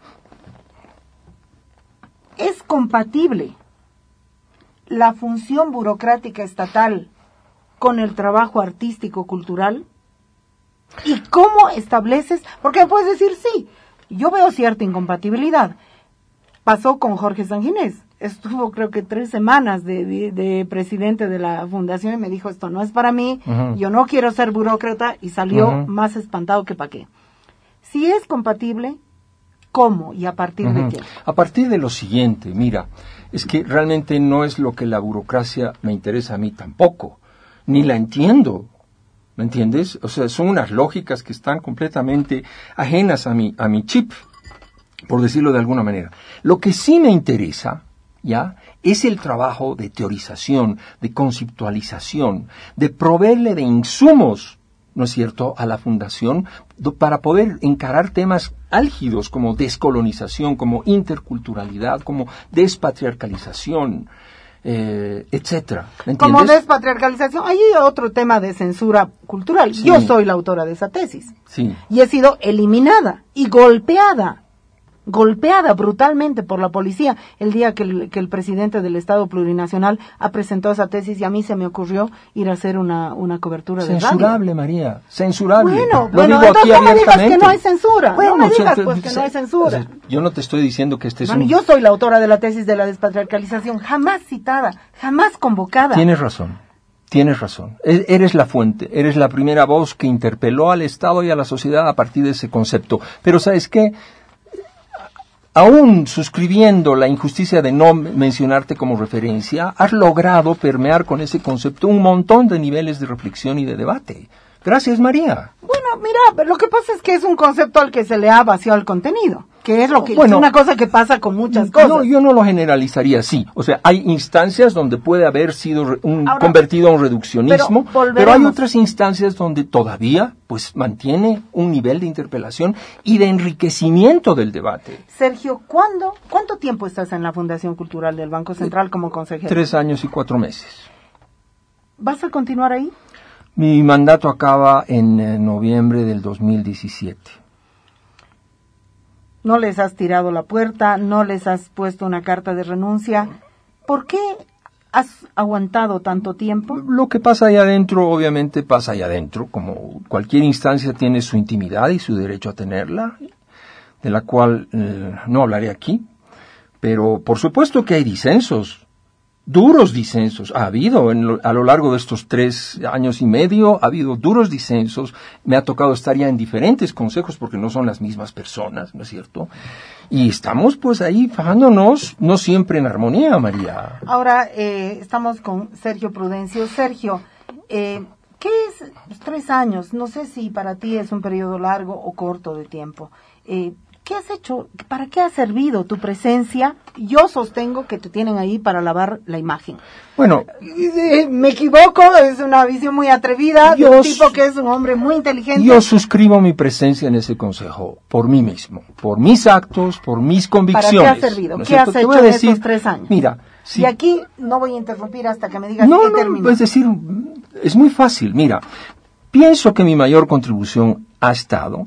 ¿Es compatible la función burocrática estatal con el trabajo artístico cultural? ¿Y cómo estableces? Porque puedes decir, sí, yo veo cierta incompatibilidad. Pasó con Jorge Sanginés. Estuvo creo que tres semanas de, de, de presidente de la fundación y me dijo, esto no es para mí, uh-huh. yo no quiero ser burócrata, y salió uh-huh. más espantado que pa' qué. Si es compatible, ¿cómo y a partir uh-huh. de qué? A partir de lo siguiente, mira, es que realmente no es lo que la burocracia me interesa a mí tampoco, ni la entiendo, ¿me entiendes? O sea, son unas lógicas que están completamente ajenas a mi, a mi chip, por decirlo de alguna manera. Lo que sí me interesa, ¿ya?, es el trabajo de teorización, de conceptualización, de proveerle de insumos, ¿no es cierto?, a la fundación para poder encarar temas álgidos como descolonización, como interculturalidad, como despatriarcalización, eh, etcétera. Como despatriarcalización. Hay otro tema de censura cultural. Sí. Yo soy la autora de esa tesis. Sí. Y he sido eliminada y golpeada. golpeada brutalmente por la policía el día que el, que el presidente del Estado Plurinacional ha presentado esa tesis, y a mí se me ocurrió ir a hacer una, una cobertura de radio. Censurable, María, censurable. Bueno, Lo bueno, digo entonces aquí no me digas que no hay abiertamente. censura. Bueno, no me se- digas se- pues que se- no hay censura. Yo no te estoy diciendo que este es Bueno, un... yo soy la autora de la tesis de la despatriarcalización, jamás citada, jamás convocada. Tienes razón, tienes razón. E- Eres la fuente, eres la primera voz que interpeló al Estado y a la sociedad a partir de ese concepto. Pero ¿sabes qué? Aún suscribiendo la injusticia de no mencionarte como referencia, has logrado permear con ese concepto un montón de niveles de reflexión y de debate. Gracias, María. Bueno, mira, lo que pasa es que es un concepto al que se le ha vaciado el contenido, que es lo que Bueno, es una cosa que pasa con muchas cosas. No, yo no lo generalizaría así. O sea, hay instancias donde puede haber sido re- un, Ahora, convertido a un reduccionismo, pero pero, volveremos. hay otras instancias donde todavía pues mantiene un nivel de interpelación y de enriquecimiento del debate. Sergio, ¿cuándo, ¿cuánto tiempo estás en la Fundación Cultural del Banco Central como consejero? Tres años y cuatro meses. ¿Vas a continuar ahí? Mi mandato acaba en eh, noviembre del dos mil diecisiete. No les has tirado la puerta, no les has puesto una carta de renuncia. ¿Por qué has aguantado tanto tiempo? Lo que pasa ahí adentro, obviamente pasa ahí adentro, como cualquier instancia tiene su intimidad y su derecho a tenerla, de la cual eh, no hablaré aquí, pero por supuesto que hay disensos duros disensos. Ha habido en lo, a lo largo de estos tres años y medio, ha habido duros disensos. Me ha tocado estar ya en diferentes consejos porque no son las mismas personas, ¿no es cierto? Y estamos pues ahí fajándonos, no siempre en armonía, María. Ahora eh, estamos con Sergio Prudencio. Sergio, eh, ¿qué es tres años? No sé si para ti es un periodo largo o corto de tiempo. Eh, ¿Qué has hecho? ¿Para qué ha servido tu presencia? Yo sostengo que te tienen ahí para lavar la imagen. Bueno, eh, me equivoco, es una visión muy atrevida de un tipo que es un hombre muy inteligente. Yo suscribo mi presencia en ese consejo por mí mismo, por mis actos, por mis convicciones. ¿Para qué ha servido? ¿No es ¿Qué has cierto? hecho en decir, estos tres años? Mira, si, y aquí no voy a interrumpir hasta que me digas no, qué no, término. es decir, es muy fácil. Mira, pienso que mi mayor contribución ha estado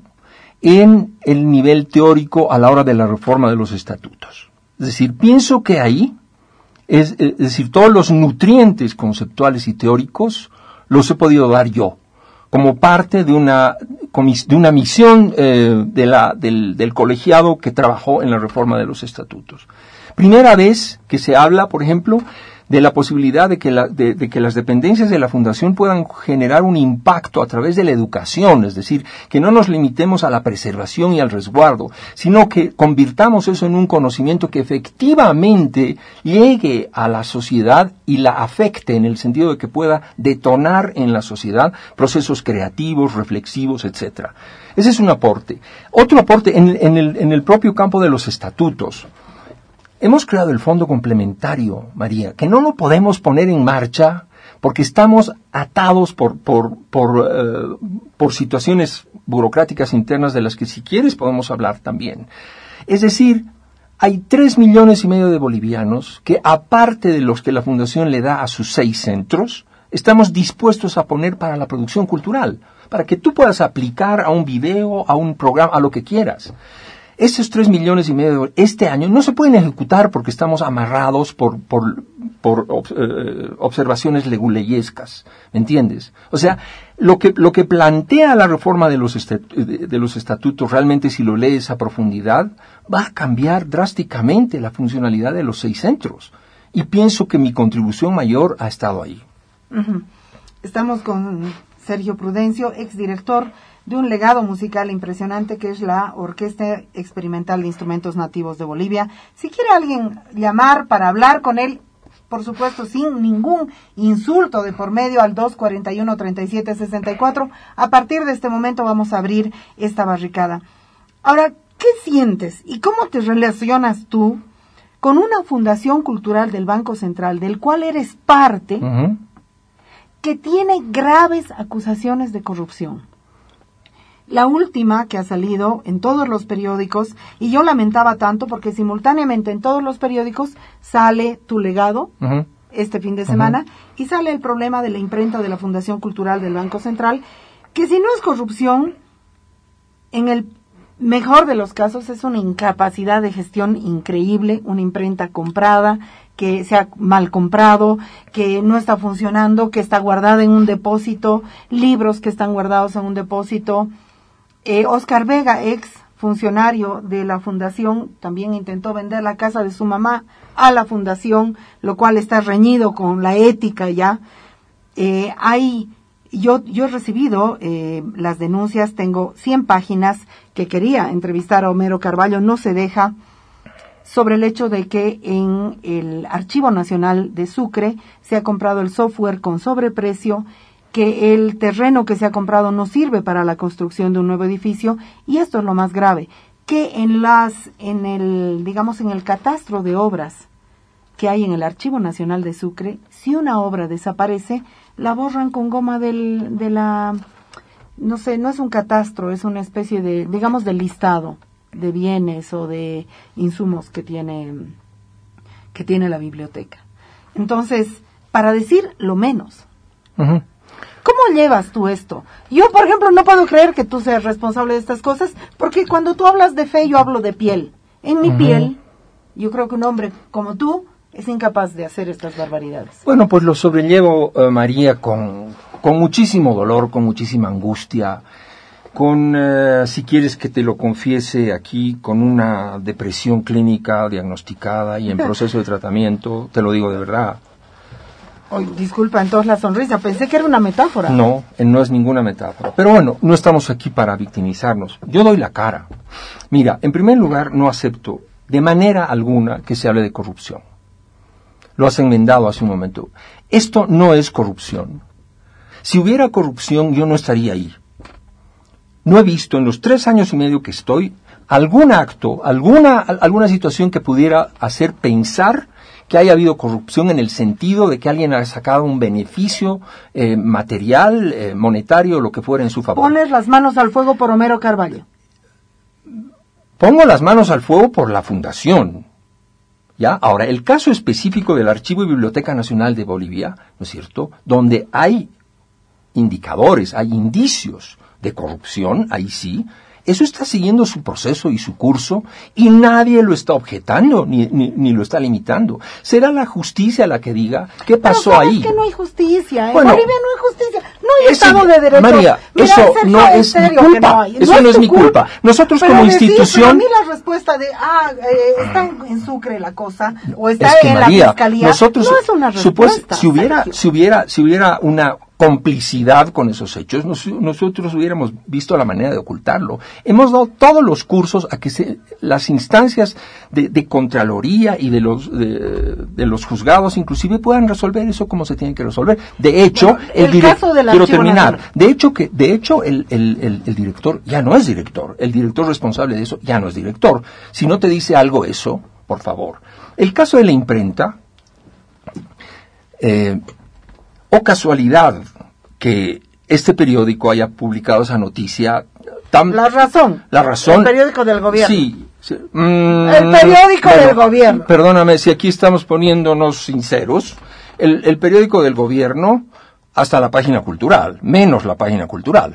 en el nivel teórico a la hora de la reforma de los estatutos. Es decir, pienso que ahí, es, es decir, todos los nutrientes conceptuales y teóricos los he podido dar yo, como parte de una, de una misión eh, de la, del, del colegiado que trabajó en la reforma de los estatutos. Primera vez que se habla, por ejemplo, de la posibilidad de que, la, de, de que las dependencias de la Fundación puedan generar un impacto a través de la educación, es decir, que no nos limitemos a la preservación y al resguardo, sino que convirtamos eso en un conocimiento que efectivamente llegue a la sociedad y la afecte en el sentido de que pueda detonar en la sociedad procesos creativos, reflexivos, etcétera. Ese es un aporte. Otro aporte en, en, el, en el propio campo de los estatutos. Hemos creado el fondo complementario, María, que no lo podemos poner en marcha porque estamos atados por, por, por, uh, por situaciones burocráticas internas de las que si quieres podemos hablar también. Es decir, hay tres millones y medio de bolivianos que, aparte de los que la Fundación le da a sus seis centros, estamos dispuestos a poner para la producción cultural, para que tú puedas aplicar a un video, a un programa, a lo que quieras. Estos tres millones y medio de este año no se pueden ejecutar porque estamos amarrados por, por, por eh, observaciones leguleyescas, ¿me entiendes? O sea, lo que, lo que plantea la reforma de los, estat- de, de los estatutos, realmente si lo lees a profundidad, va a cambiar drásticamente la funcionalidad de los seis centros. Y pienso que mi contribución mayor ha estado ahí. Uh-huh. Estamos con Sergio Prudencio, exdirector de un legado musical impresionante que es la Orquesta Experimental de Instrumentos Nativos de Bolivia. Si quiere alguien llamar para hablar con él, por supuesto sin ningún insulto de por medio, al dos cuarenta y uno, treinta y siete sesenta y cuatro, a partir de este momento vamos a abrir esta barricada. Ahora, ¿qué sientes y cómo te relacionas tú con una fundación cultural del Banco Central, del cual eres parte, uh-huh, que tiene graves acusaciones de corrupción? La última que ha salido en todos los periódicos, y yo lamentaba tanto porque simultáneamente en todos los periódicos sale tu legado, uh-huh, este fin de semana, uh-huh, y sale el problema de la imprenta de la Fundación Cultural del Banco Central, que si no es corrupción, en el mejor de los casos es una incapacidad de gestión increíble, una imprenta comprada, que se ha mal comprado, que no está funcionando, que está guardada en un depósito, libros que están guardados en un depósito. Eh, Oscar Vega, ex funcionario de la fundación, también intentó vender la casa de su mamá a la fundación, lo cual está reñido con la ética ya. Eh, hay, yo, yo he recibido eh, las denuncias, tengo cien páginas que quería entrevistar a Homero Carvalho, no se deja, sobre el hecho de que en el Archivo Nacional de Sucre se ha comprado el software con sobreprecio, que el terreno que se ha comprado no sirve para la construcción de un nuevo edificio, y esto es lo más grave, que en las, en el, digamos, en el catastro de obras que hay en el Archivo Nacional de Sucre, si una obra desaparece, la borran con goma del, de la, no sé, no es un catastro, es una especie de, digamos, de listado de bienes o de insumos que tiene, que tiene la biblioteca. Entonces, para decir lo menos, uh-huh, ¿cómo llevas tú esto? Yo, por ejemplo, no puedo creer que tú seas responsable de estas cosas, porque cuando tú hablas de fe, yo hablo de piel. En mi uh-huh. piel, yo creo que un hombre como tú es incapaz de hacer estas barbaridades. Bueno, pues lo sobrellevo, uh, María, con, con muchísimo dolor, con muchísima angustia, con, uh, si quieres que te lo confiese aquí, con una depresión clínica diagnosticada y en proceso de tratamiento, te lo digo de verdad. Oye, disculpa, entonces la sonrisa, pensé que era una metáfora. No, no es ninguna metáfora. Pero bueno, no estamos aquí para victimizarnos. Yo doy la cara. Mira, en primer lugar, no acepto de manera alguna que se hable de corrupción. Lo has enmendado hace un momento. Esto no es corrupción. Si hubiera corrupción, yo no estaría ahí. No he visto en los tres años y medio que estoy algún acto, alguna, alguna situación que pudiera hacer pensar que haya habido corrupción en el sentido de que alguien ha sacado un beneficio eh, material, eh, monetario, lo que fuera en su favor. Pones las manos al fuego por Homero Carvalho. Pongo las manos al fuego por la fundación. ¿Ya? Ahora, el caso específico del Archivo y Biblioteca Nacional de Bolivia, ¿no es cierto?, donde hay indicadores, hay indicios de corrupción, ahí sí, eso está siguiendo su proceso y su curso y nadie lo está objetando ni, ni, ni lo está limitando. Será la justicia la que diga qué pasó Pero sabes ahí. que no hay justicia, en bueno, Bolivia no hay justicia, no hay ese, Estado de Derecho. María, Mira, eso Sergio, no en es serio mi que culpa, no hay. eso no no es es mi tu culpa. culpa. Nosotros Pero como decir, institución... Pero a mí la respuesta de, ah, eh, está en, en Sucre la cosa, o está es que, en María, la fiscalía, nosotros, no es una supos, respuesta. si hubiera, Sergio. si hubiera, si hubiera una complicidad con esos hechos, nos, nosotros hubiéramos visto la manera de ocultarlo. Hemos dado todos los cursos a que se, las instancias de, de Contraloría y de los de, de los juzgados inclusive puedan resolver eso como se tiene que resolver. De hecho, bueno, el, el director, quiero terminar. Nacional. De hecho que, de hecho el, el, el, el director ya no es director. El director responsable de eso ya no es director. Si no te dice algo eso, por favor. El caso de la imprenta. Eh, O casualidad que este periódico haya publicado esa noticia. Tan, la razón. La razón. El periódico del gobierno. Sí. sí mm, el periódico bueno, del gobierno. Perdóname, si aquí estamos poniéndonos sinceros, el, el periódico del gobierno hasta la página cultural, menos la página cultural.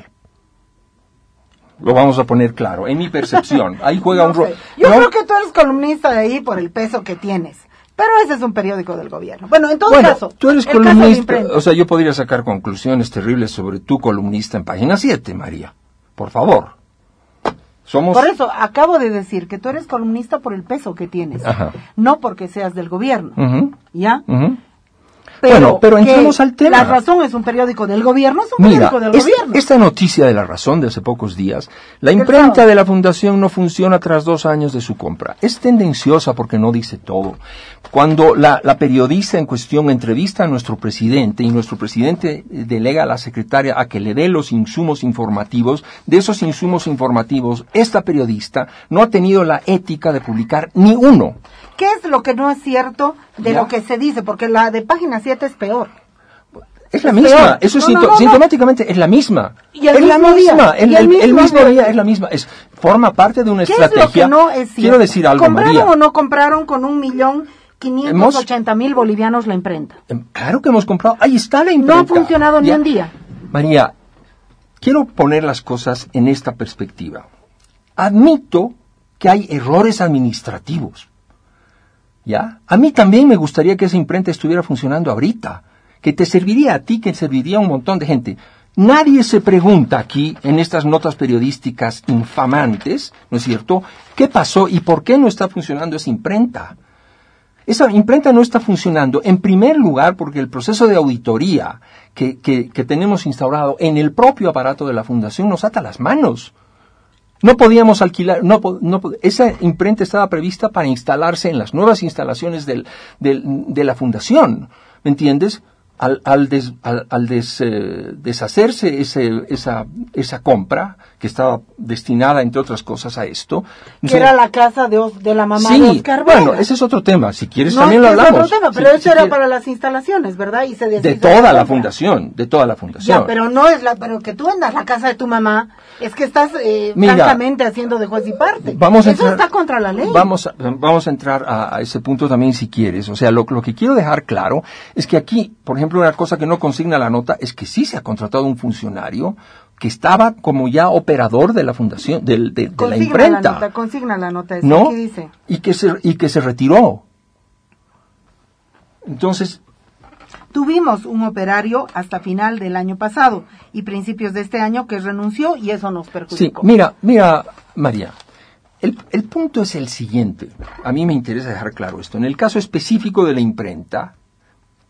Lo vamos a poner claro, en mi percepción. Ahí juega no un rol. Yo ¿no? creo que tú eres columnista de ahí por el peso que tienes. Pero ese es un periódico del gobierno. Bueno, en todo bueno, caso, tú eres el columnista, o sea, yo podría sacar conclusiones terribles sobre tu columnista en página siete, María. Por favor. Somos... Por eso, acabo de decir que tú eres columnista por el peso que tienes. Ajá. No porque seas del gobierno. Uh-huh. ¿Ya? Uh-huh. Pero bueno, pero entremos al tema. La Razón es un periódico del gobierno, es un Mira, periódico del esta, gobierno. Esta noticia de La Razón de hace pocos días, la imprenta de la Fundación no funciona tras dos años de su compra. Es tendenciosa porque no dice todo. Cuando la, la periodista en cuestión entrevista a nuestro presidente y nuestro presidente delega a la secretaria a que le dé los insumos informativos, de esos insumos informativos, esta periodista no ha tenido la ética de publicar ni uno. ¿Qué es lo que no es cierto de ¿Ya? lo que se dice? Porque la de página siete es peor. Es la Es misma, peor. eso No, es no, sinto- no, no. sintomáticamente es la misma. Y el es la mismo día, misma, el, y el el- el mismo mismo día. día es la misma. Es, forma parte de una ¿Qué estrategia. es lo que no es cierto? Quiero decir algo, ¿Compraron María. o no compraron con un millón quinientos ochenta mil bolivianos la imprenta? Em, Claro que hemos comprado. Ahí está la imprenta. No ha funcionado ni Ya. un día. María, quiero poner las cosas en esta perspectiva. Admito que hay errores administrativos. ¿Ya? A mí también me gustaría que esa imprenta estuviera funcionando ahorita, que te serviría a ti, que serviría a un montón de gente. Nadie se pregunta aquí, en estas notas periodísticas infamantes, ¿no es cierto?, qué pasó y por qué no está funcionando esa imprenta. Esa imprenta no está funcionando, en primer lugar, porque el proceso de auditoría que, que, que tenemos instaurado en el propio aparato de la Fundación nos ata las manos. No podíamos alquilar, no, no, esa imprenta estaba prevista para instalarse en las nuevas instalaciones del, del, de la Fundación, ¿me entiendes? Al, al, des, al, al des, eh, deshacerse ese, esa, esa compra, que estaba destinada, entre otras cosas, a esto. Que era la casa de, Os, de la mamá sí, de Oscar Vega. Bueno, ese es otro tema, si quieres no, también lo es hablamos. otro tema, pero Si- eso si era quieres. para las instalaciones, ¿verdad? Y se De deshizo toda la compra. Fundación, de toda la Fundación. Ya, pero no es la, pero que tú vendas la casa de tu mamá, es que estás eh, Mira, francamente haciendo de juez y parte. Vamos a Eso entrar, está contra la ley. Vamos a, vamos a entrar a, a ese punto también si quieres. O sea, lo, lo que quiero dejar claro es que aquí, por ejemplo, una cosa que no consigna la nota es que sí se ha contratado un funcionario que estaba como ya operador de la fundación, del- de, de, la Consigna imprenta. la nota, consigna la nota, eso ¿No? aquí dice. Y que se, y que se retiró. Entonces, Tuvimos un operario hasta final del año pasado y principios de este año que renunció y eso nos sí, perjudicó. mira, mira, María, el, el punto es el siguiente. A mí me interesa dejar claro esto. En el caso específico de la imprenta,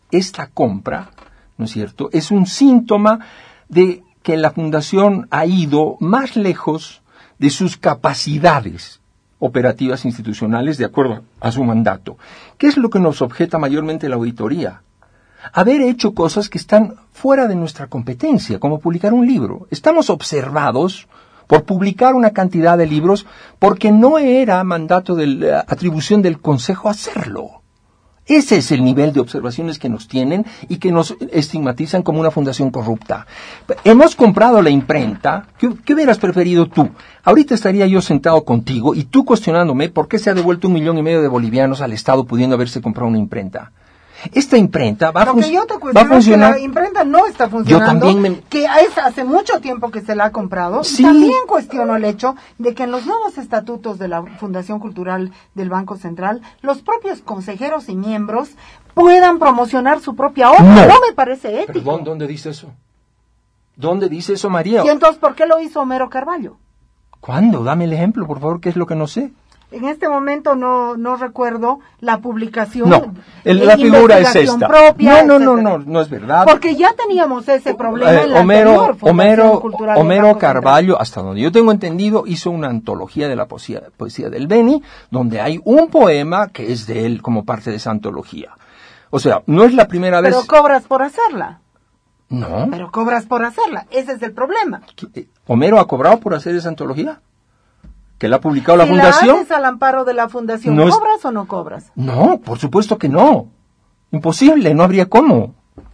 esta compra, ¿no es cierto?, es un síntoma de que la Fundación ha ido más lejos de sus capacidades operativas institucionales de acuerdo a su mandato. ¿Qué es lo que nos objeta mayormente la auditoría? Haber hecho cosas que están fuera de nuestra competencia, como publicar un libro. Estamos observados por publicar una cantidad de libros porque no era mandato de la atribución del Consejo hacerlo. Ese es el nivel de observaciones que nos tienen y que nos estigmatizan como una fundación corrupta. Hemos comprado la imprenta. ¿Qué, qué hubieras preferido tú? Ahorita estaría yo sentado contigo y tú cuestionándome por qué se ha devuelto un millón y medio de bolivianos al Estado pudiendo haberse comprado una imprenta. Esta imprenta va a, fun- yo te va a funcionar. Que la imprenta no está funcionando. Yo también me... Que es hace mucho tiempo que se la ha comprado. Sí. Y también cuestiono el hecho de que en los nuevos estatutos de la Fundación Cultural del Banco Central, los propios consejeros y miembros puedan promocionar su propia obra. No, no me parece ético. Perdón, ¿dónde dice eso? ¿Dónde dice eso, María? ¿Y entonces por qué lo hizo Homero Carvalho? ¿Cuándo? Dame el ejemplo, por favor, ¿qué es lo que no sé? En este momento no no recuerdo la publicación. No, el, la figura es esta. Propia, no, no, no, no, no es verdad. Porque ya teníamos ese problema eh, en la Homero, anterior Fundación Homero, Cultural del Homero Banco Carvalho, Central. hasta donde yo tengo entendido, hizo una antología de la poesía, poesía del Beni, donde hay un poema que es de él como parte de esa antología. O sea, no es la primera vez. Pero cobras por hacerla. No. Pero cobras por hacerla. Ese es el problema. ¿Homero ha cobrado por hacer esa antología? ¿Que la ha publicado la si Fundación? Si la haces al amparo de la Fundación, no ¿cobras es... o no cobras? No, por supuesto que no. Imposible, no habría cómo.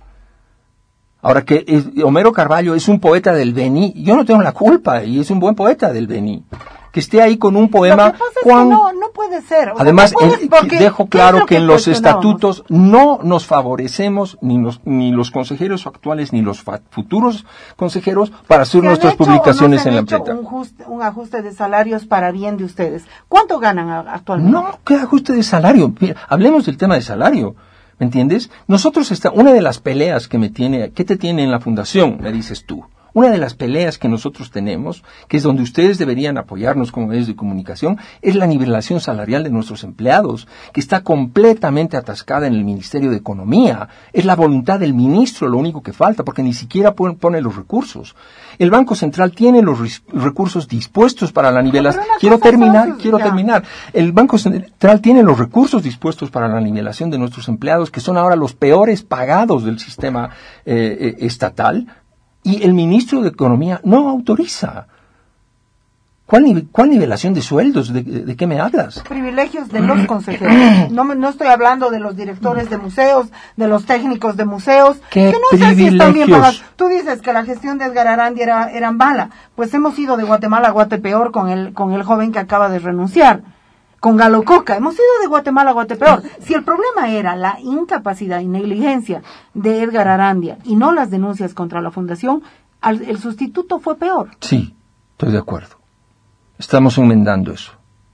Ahora que es, Homero Carvalho es un poeta del Beni, yo no tengo la culpa, y es un buen poeta del Beni. Que esté ahí con un poema... Lo que pasa es cuando... que no, no puede ser. O Además, sea, no puedes, en, porque, dejo claro que, que en los estatutos no nos favorecemos ni los, ni los consejeros actuales ni los fa- futuros consejeros para hacer nuestras publicaciones no en la hecho imprenta. Un, just, un ajuste de salarios para bien de ustedes. ¿Cuánto ganan actualmente? No, ¿qué ajuste de salario? Mira, hablemos del tema de salario. ¿Me entiendes? Nosotros, está, una de las peleas que me tiene, ¿qué te tiene en la fundación? Me dices tú. Una de las peleas que nosotros tenemos, que es donde ustedes deberían apoyarnos como medios de comunicación, es la nivelación salarial de nuestros empleados, que está completamente atascada en el Ministerio de Economía. Es la voluntad del ministro lo único que falta, porque ni siquiera pone los recursos. El Banco Central tiene los recursos dispuestos para la nivelación. No, quiero terminar, son, quiero ya. terminar. El Banco Central tiene los recursos dispuestos para la nivelación de nuestros empleados, que son ahora los peores pagados del sistema eh, eh, estatal. Y el ministro de Economía no autoriza. ¿Cuál, nive- cuál nivelación de sueldos? ¿De, de, de qué me hablas? Privilegios de los consejeros. No, me, no estoy hablando de los directores de museos, de los técnicos de museos. ¿Qué que no privilegios? sé si están bien pagados. Tú dices que la gestión de Edgar Arandia era, era mala. Pues hemos ido de Guatemala a Guatepeor con el, con el joven que acaba de renunciar. Con Galo Coca, hemos ido de Guatemala a Guatepeor. Si el problema era la incapacidad y negligencia de Edgar Arandia y no las denuncias contra la Fundación, al, el sustituto fue peor. Sí, estoy de acuerdo. Estamos enmendando eso.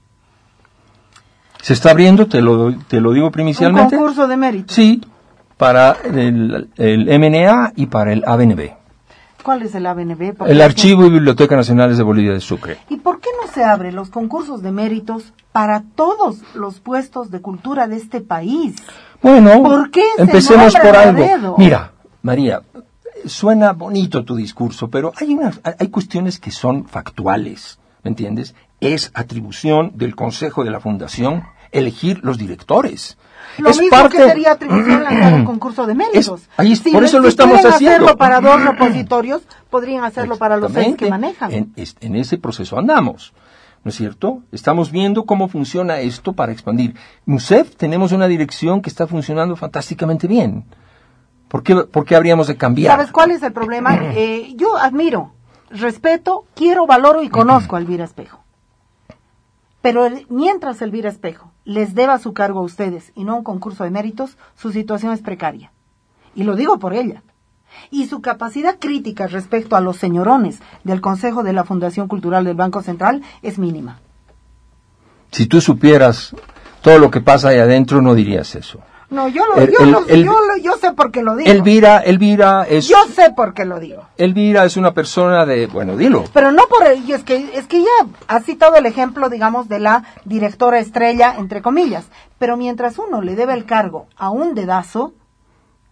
Se está abriendo, te lo, te lo digo primicialmente. ¿Un concurso de mérito? Sí, para el, el M N A y para el A B N B. ¿Cuál es el A B N B? El Archivo y Biblioteca Nacionales de Bolivia de Sucre. ¿Y por qué no se abren los concursos de méritos para todos los puestos de cultura de este país? Bueno, ¿Por qué empecemos por algo. Dedo? Mira, María, suena bonito tu discurso, pero hay unas, hay cuestiones que son factuales, ¿me entiendes? Es atribución del Consejo de la Fundación elegir los directores. Lo es mismo parte... que sería atribución lanzar un concurso de méritos. Es, ahí, si por eso si lo estamos haciendo. hacerlo para dos repositorios, podrían hacerlo para los seis que manejan. En, en ese proceso andamos, ¿no es cierto? Estamos viendo cómo funciona esto para expandir. MUSEF tenemos una dirección que está funcionando fantásticamente bien. ¿Por qué, por qué habríamos de cambiar? ¿Sabes cuál es el problema? Eh, yo admiro, respeto, quiero, valoro y conozco a Elvira Espejo. Pero el, mientras Elvira Espejo les deba su cargo a ustedes y no un concurso de méritos, su situación es precaria. Y lo digo por ella. Y su capacidad crítica respecto a los señorones del Consejo de la Fundación Cultural del Banco Central es mínima. Si tú supieras todo lo que pasa ahí adentro, no dirías eso. No, yo lo, El- yo, el- lo- el- yo, lo- yo sé por qué lo digo. Elvira, Elvira es... Yo sé por qué lo digo. Elvira es una persona de... Bueno, dilo. Pero no por el, y es que es que ya ha citado el ejemplo, digamos, de la directora estrella, entre comillas. Pero mientras uno le debe el cargo a un dedazo,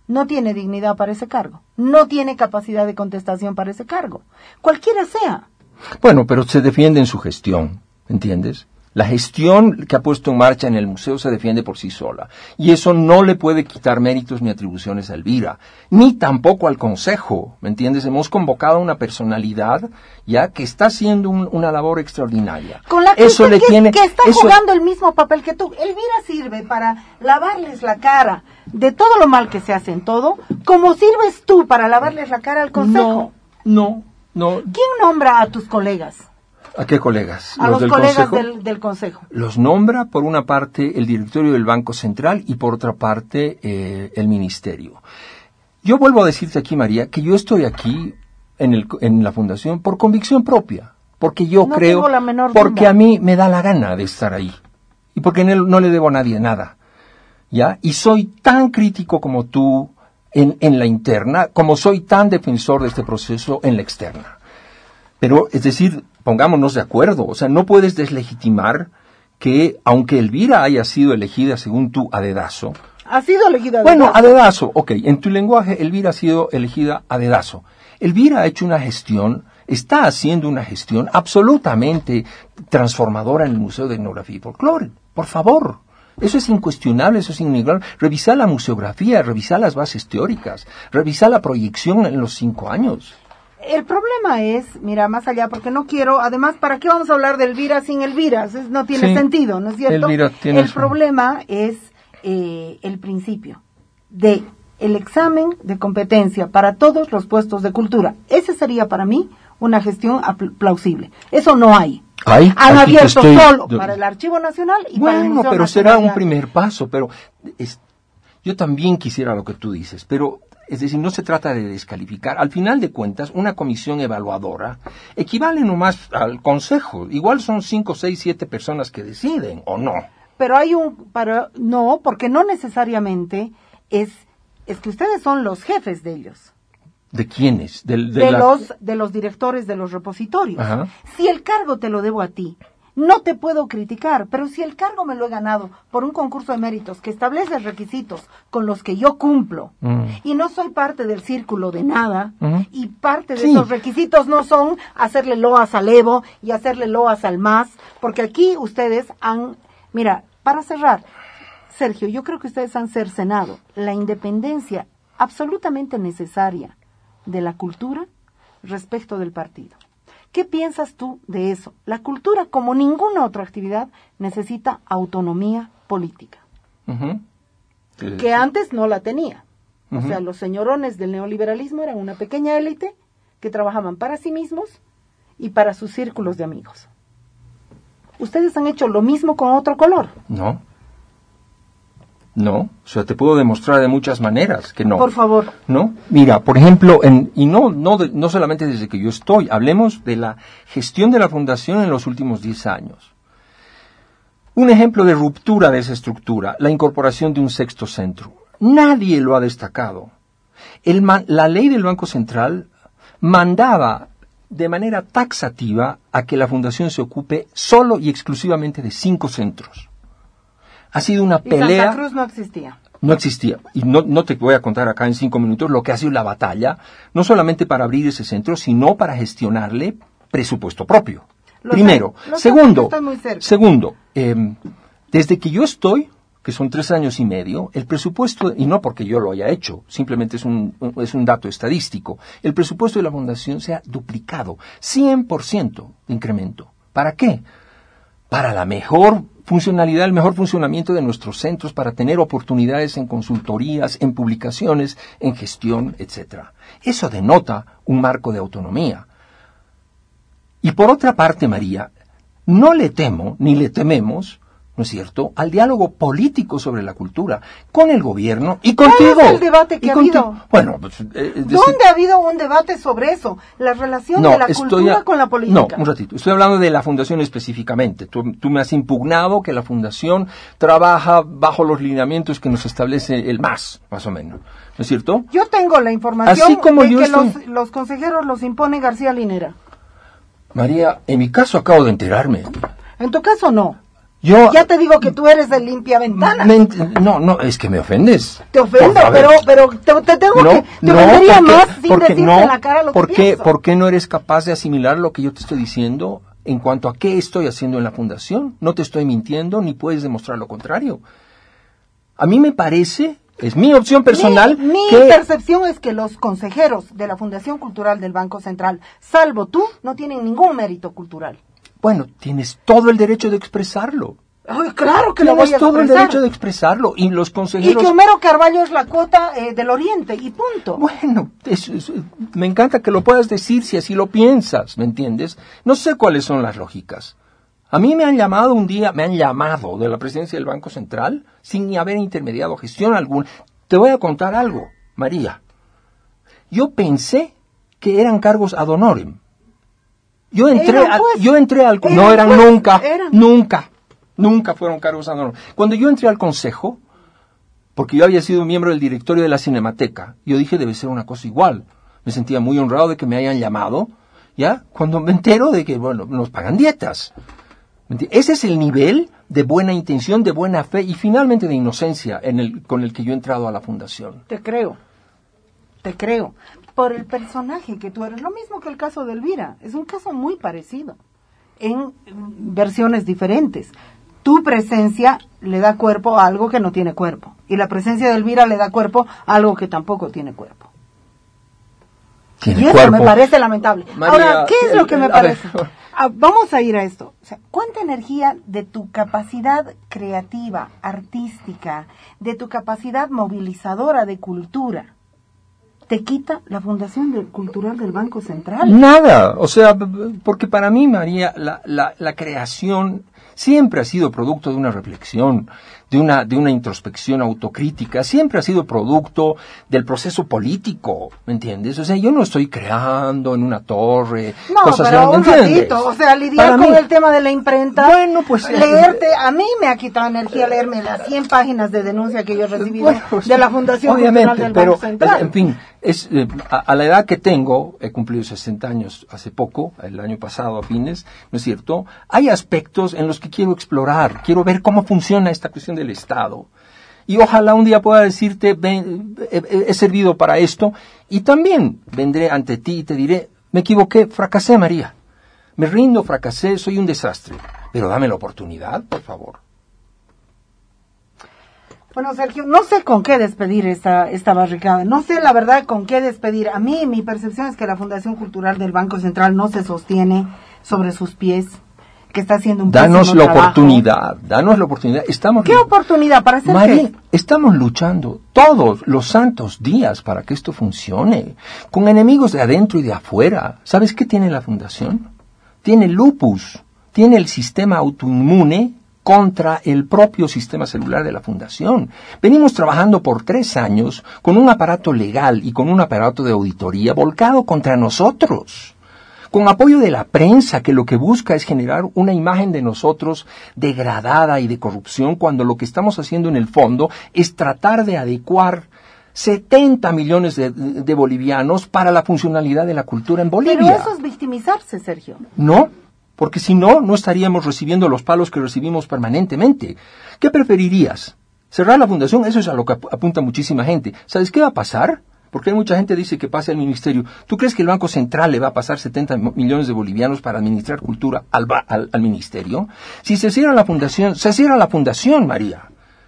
no tiene dignidad para ese cargo, no tiene capacidad de contestación para ese cargo, cualquiera sea. Bueno, pero se defiende en su gestión, ¿entiendes? La gestión que ha puesto en marcha en el museo se defiende por sí sola. Y eso no le puede quitar méritos ni atribuciones a Elvira, ni tampoco al Consejo, ¿me entiendes? Hemos convocado a una personalidad ya que está haciendo un, una labor extraordinaria. Con la que, eso usted, le que, tiene, que está eso... jugando el mismo papel que tú. Elvira sirve para lavarles la cara de todo lo mal que se hace en todo, como sirves tú para lavarles la cara al Consejo. No, no, no. ¿Quién nombra a tus colegas? ¿A qué colegas? A los, del colegas consejo? Del, del Consejo. Los nombra, por una parte, el directorio del Banco Central y, por otra parte, eh, el Ministerio. Yo vuelvo a decirte aquí, María, que yo estoy aquí en, el, en la Fundación por convicción propia, porque yo no creo, tengo la menor porque duda. a mí me da la gana de estar ahí, y porque no, no le debo a nadie nada, ¿ya? Y soy tan crítico como tú en, en la interna, como soy tan defensor de este proceso en la externa. Pero, es decir, pongámonos de acuerdo, o sea, no puedes deslegitimar que, aunque Elvira haya sido elegida según tú a dedazo. Ha sido elegida a Bueno, dedazo. a dedazo, ok, en tu lenguaje Elvira ha sido elegida a dedazo. Elvira ha hecho una gestión, está haciendo una gestión absolutamente transformadora en el Museo de Etnografía y Folclore. Por favor. Eso es incuestionable, eso es innegable. Revisar la museografía, revisar las bases teóricas, revisar la proyección en los cinco años. El problema es, mira, más allá, porque no quiero, además, ¿para qué vamos a hablar de Elvira sin Elvira? Es, no tiene Sí, sentido, ¿no es cierto? Elvira tiene el su... problema es eh, el principio de el examen de competencia para todos los puestos de cultura. Ese sería para mí una gestión plausible. Eso no hay. Ay, Han aquí te abierto estoy... solo para el Archivo Nacional y para el Bueno, Museo pero Nacional será de un Arte. primer paso, pero es, yo también quisiera lo que tú dices, pero es decir, no se trata de descalificar. Al final de cuentas, una comisión evaluadora equivale nomás al consejo. Igual son cinco, seis, siete personas que deciden, ¿o no? Pero hay un, para, no, porque no necesariamente es, es que ustedes son los jefes de ellos. ¿De quiénes? De, de, De la... los, de los directores de los repositorios. Ajá. Si el cargo te lo debo a ti, no te puedo criticar, pero si el cargo me lo he ganado por un concurso de méritos que establece requisitos con los que yo cumplo, Mm. y no soy parte del círculo de nada, Mm. y parte de Sí. esos requisitos no son hacerle loas al Evo y hacerle loas al M A S, porque aquí ustedes han, mira, para cerrar, Sergio, yo creo que ustedes han cercenado la independencia absolutamente necesaria de la cultura respecto del partido. ¿Qué piensas tú de eso? La cultura, como ninguna otra actividad, necesita autonomía política, Uh-huh. Eh, que antes no la tenía. O Ujú. sea, los señorones del neoliberalismo eran una pequeña élite que trabajaban para sí mismos y para sus círculos de amigos. Ustedes han hecho lo mismo con otro color. No. No. O sea, te puedo demostrar de muchas maneras que no. Por favor. ¿No? Mira, por ejemplo, en, y no, no, de- no solamente desde que yo estoy, hablemos de la gestión de la Fundación en los últimos diez años. Un ejemplo de ruptura de esa estructura, la incorporación de un sexto centro. Nadie lo ha destacado. El ma- la ley del Banco Central mandaba de manera taxativa a que la Fundación se ocupe solo y exclusivamente de cinco centros. Ha sido una Y pelea... Santa Cruz no existía. No existía. Y no, no te voy a contar acá en cinco minutos lo que ha sido la batalla, no solamente para abrir ese centro, sino para gestionarle presupuesto propio. Lo Primero. sé, lo sé, Segundo, porque estoy muy cerca. segundo, eh, desde que yo estoy, que son tres años y medio, el presupuesto, y no porque yo lo haya hecho, simplemente es un, es un dato estadístico, el presupuesto de la Fundación se ha duplicado, cien por ciento de incremento. ¿Para qué? Para la mejor funcionalidad, el mejor funcionamiento de nuestros centros, para tener oportunidades en consultorías, en publicaciones, en gestión, etcétera. Eso denota un marco de autonomía. Y por otra parte, María, no le temo, ni le tememos, ¿no es cierto?, al diálogo político sobre la cultura, con el gobierno y contigo. ¿Cuál es el debate que Y ha contigo. habido? Bueno, pues, eh, es decir, ¿Dónde ha habido un debate sobre eso? La relación de la cultura a- con la política. No, un ratito. Estoy hablando de la Fundación específicamente. Tú, tú me has impugnado que la Fundación trabaja bajo los lineamientos que nos establece el M A S, más o menos. ¿No es cierto? Yo tengo la información Así como de yo que estoy- los, los consejeros los impone García Linera. María, en mi caso acabo de enterarme. En tu caso no. Yo, ya te digo que tú eres el limpia ventana. No, no, es que me ofendes. Te ofendo, pero, pero te, te tengo no, que, te no, ofendería porque, más sin porque decirte no, en la cara lo ¿por que qué, pienso. ¿Por qué no eres capaz de asimilar lo que yo te estoy diciendo en cuanto a qué estoy haciendo en la fundación? No te estoy mintiendo, ni puedes demostrar lo contrario. A mí me parece, es mi opción personal. Mi, mi que... percepción es que los consejeros de la Fundación Cultural del Banco Central, salvo tú, no tienen ningún mérito cultural. Bueno, tienes todo el derecho de expresarlo. Ay, claro que lo Tienes voy a todo el expresar. derecho de expresarlo. Y los Y consejeros... que Homero Carballo es la cuota eh, del Oriente, y punto. Bueno, es, es, me encanta que lo puedas decir si así lo piensas, ¿me entiendes? No sé cuáles son las lógicas. A mí me han llamado un día, me han llamado de la presidencia del Banco Central sin ni haber intermediado gestión alguna. Te voy a contar algo, María. Yo pensé que eran cargos ad honorem. Yo entré, Eran, a, pues. yo entré al... Eran, no eran pues. nunca, Eran. nunca, nunca fueron cargos ad honorem. Cuando yo entré al consejo, porque yo había sido miembro del directorio de la Cinemateca, yo dije debe ser una cosa igual. Me sentía muy honrado de que me hayan llamado, ¿ya? Cuando me entero de que, bueno, nos pagan dietas. Ese es el nivel de buena intención, de buena fe y finalmente de inocencia en el, con el que yo he entrado a la fundación. Te creo, te creo. Por el personaje que tú eres, lo mismo que el caso de Elvira, es un caso muy parecido, en versiones diferentes. Tu presencia le da cuerpo a algo que no tiene cuerpo, y la presencia de Elvira le da cuerpo a algo que tampoco tiene cuerpo. Tiene y eso cuerpo. me parece lamentable. María, Ahora, ¿qué es lo que me a parece? ver. Ah, vamos a ir a esto. O sea, ¿cuánta energía de tu capacidad creativa, artística, de tu capacidad movilizadora de cultura, te quita la Fundación del Cultural del Banco Central? Nada, o sea, porque para mí, María, la, la, la creación siempre ha sido producto de una reflexión, de una, de una introspección autocrítica, siempre ha sido producto del proceso político, ¿me entiendes? O sea, yo no estoy creando en una torre, No, cosas pero ¿me un entiendes? ratito, o sea, lidiar Para con mí- el tema de la imprenta, Bueno, pues, leerte, a mí me ha quitado energía leerme las cien páginas de denuncia que yo he recibido Bueno, pues, de la Fundación obviamente, Cultural del pero, Banco Central. en fin, es, eh, a, a la edad que tengo, he cumplido sesenta años hace poco, el año pasado a fines, ¿no es cierto? Hay aspectos en los que quiero explorar, quiero ver cómo funciona esta cuestión del Estado. Y ojalá un día pueda decirte, ven, he, he- he servido para esto, y también vendré ante ti y te diré, me equivoqué, fracasé, María. Me rindo, fracasé, soy un desastre. Pero dame la oportunidad, por favor. Bueno, Sergio, no sé con qué despedir esta, esta barricada. No sé, la verdad, con qué despedir. A mí, mi percepción es que la Fundación Cultural del Banco Central no se sostiene sobre sus pies, que está haciendo un Danos pésimo la trabajo. oportunidad, danos la oportunidad. Estamos ¿Qué oportunidad para hacer María, qué? estamos luchando todos los santos días para que esto funcione, con enemigos de adentro y de afuera. ¿Sabes qué tiene la fundación? Tiene lupus, tiene el sistema autoinmune contra el propio sistema celular de la fundación. Venimos trabajando por tres años con un aparato legal y con un aparato de auditoría volcado contra nosotros, con apoyo de la prensa, que lo que busca es generar una imagen de nosotros degradada y de corrupción, cuando lo que estamos haciendo en el fondo es tratar de adecuar setenta millones de, de bolivianos para la funcionalidad de la cultura en Bolivia. Pero eso es victimizarse, Sergio. No, porque si no, no estaríamos recibiendo los palos que recibimos permanentemente. ¿Qué preferirías? ¿Cerrar la fundación? Eso es a lo que ap- apunta muchísima gente. ¿Sabes qué va a pasar? Porque hay mucha gente que dice que pase al ministerio. ¿Tú crees que el Banco Central le va a pasar setenta millones de bolivianos para administrar cultura al, ba- al, al ministerio? Si se cierra la fundación, se cierra la fundación, María.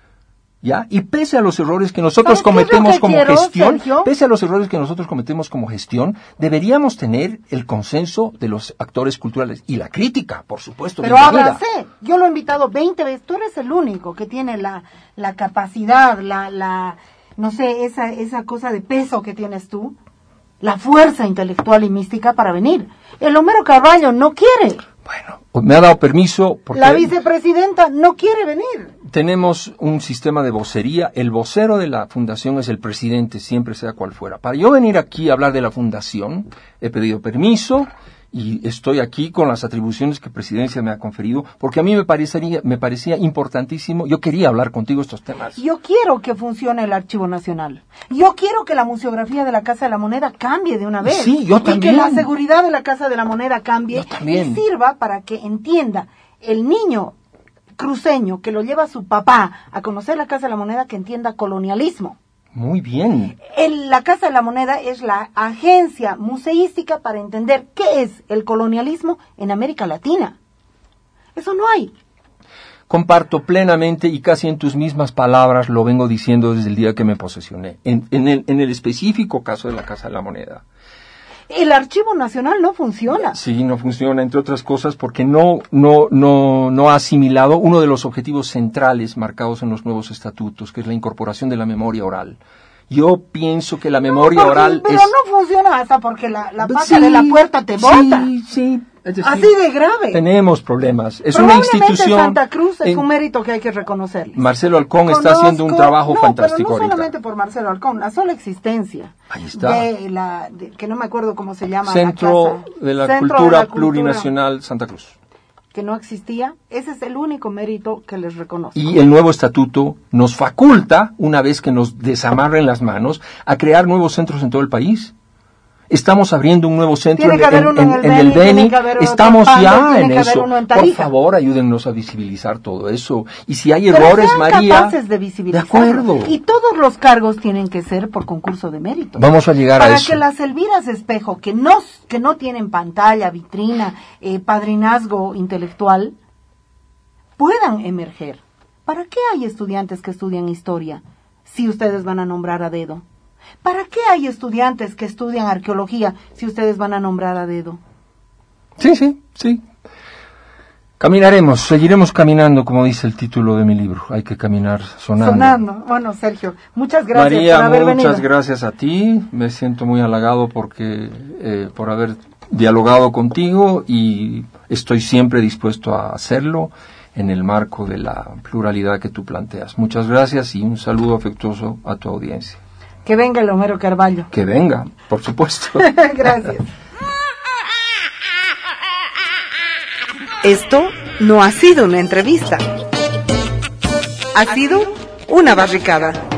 ¿Ya? Y pese a los errores que nosotros ¿Sabes qué es lo cometemos que como quiero, gestión, Sergio? pese a los errores que nosotros cometemos como gestión, deberíamos tener el consenso de los actores culturales y la crítica, por supuesto. Pero bienvenida. háblase. Yo lo he invitado veinte veces. Tú eres el único que tiene la, la capacidad, la, la, no sé, esa, esa cosa de peso que tienes tú, la fuerza intelectual y mística para venir. El Homero Carballo no quiere. Bueno, me ha dado permiso porque La vicepresidenta no quiere venir. tenemos un sistema de vocería. El vocero de la fundación es el presidente, siempre sea cual fuera. Para yo venir aquí a hablar de la fundación, he pedido permiso y estoy aquí con las atribuciones que Presidencia me ha conferido, porque a mí me parecería, me parecía importantísimo. Yo quería hablar contigo estos temas. Yo quiero que funcione el Archivo Nacional. Yo quiero que la museografía de la Casa de la Moneda cambie de una vez. Sí, yo también. Y que la seguridad de la Casa de la Moneda cambie Yo también. y sirva para que entienda el niño cruceño que lo lleva a su papá a conocer la Casa de la Moneda que entienda colonialismo. Muy bien. El, la Casa de la Moneda es la agencia museística para entender qué es el colonialismo en América Latina. Eso no hay. Comparto plenamente y casi en tus mismas palabras lo vengo diciendo desde el día que me posesioné. En, en, el, en el específico caso de la Casa de la Moneda. El Archivo Nacional no funciona. Sí, no funciona, entre otras cosas, porque no, no, no, no ha asimilado uno de los objetivos centrales marcados en los nuevos estatutos, que es la incorporación de la memoria oral. Yo pienso que la memoria no, porque, oral pero es... no funciona hasta porque la, la paca Sí, de la puerta te bota. Sí, sí. Es decir, Así de grave. Tenemos problemas. Es una institución... Santa Cruz es en, un mérito que hay que reconocerle. Marcelo Alcón Conozco, está haciendo un trabajo no, fantástico pero no ahorita. solamente por Marcelo Alcón, la sola existencia. Ahí está. De la, de, que no me acuerdo cómo se llama. Centro, la casa. de, la Centro Cultura de la Cultura Plurinacional Santa Cruz. Que no existía. Ese es el único mérito que les reconozco. Y el nuevo estatuto nos faculta, una vez que nos desamarren las manos, a crear nuevos centros en todo el país. Estamos abriendo un nuevo centro en, en, en, en, en el Beni, estamos ya en eso. En Por favor, ayúdennos a visibilizar todo eso. Y si hay Pero errores, sean María, capaces de, de acuerdo. Y todos los cargos tienen que ser por concurso de mérito. Vamos a llegar Para a eso. Para que las Elviras Espejo, que no, que no tienen pantalla, vitrina, eh, padrinazgo intelectual, puedan emerger. ¿Para qué hay estudiantes que estudian historia si ustedes van a nombrar a dedo? ¿Para qué hay estudiantes que estudian arqueología si ustedes van a nombrar a dedo? Sí, sí, sí. Caminaremos, seguiremos caminando, como dice el título de mi libro. Hay que caminar sonando. Sonando. Bueno, Sergio, muchas gracias María, por haber muchas venido. gracias a ti. Me siento muy halagado porque eh, por haber dialogado contigo y estoy siempre dispuesto a hacerlo en el marco de la pluralidad que tú planteas. Muchas gracias y un saludo afectuoso a tu audiencia. Que venga el Homero Carballo. Que venga, por supuesto. Gracias. Esto no ha sido una entrevista. Ha sido una barricada.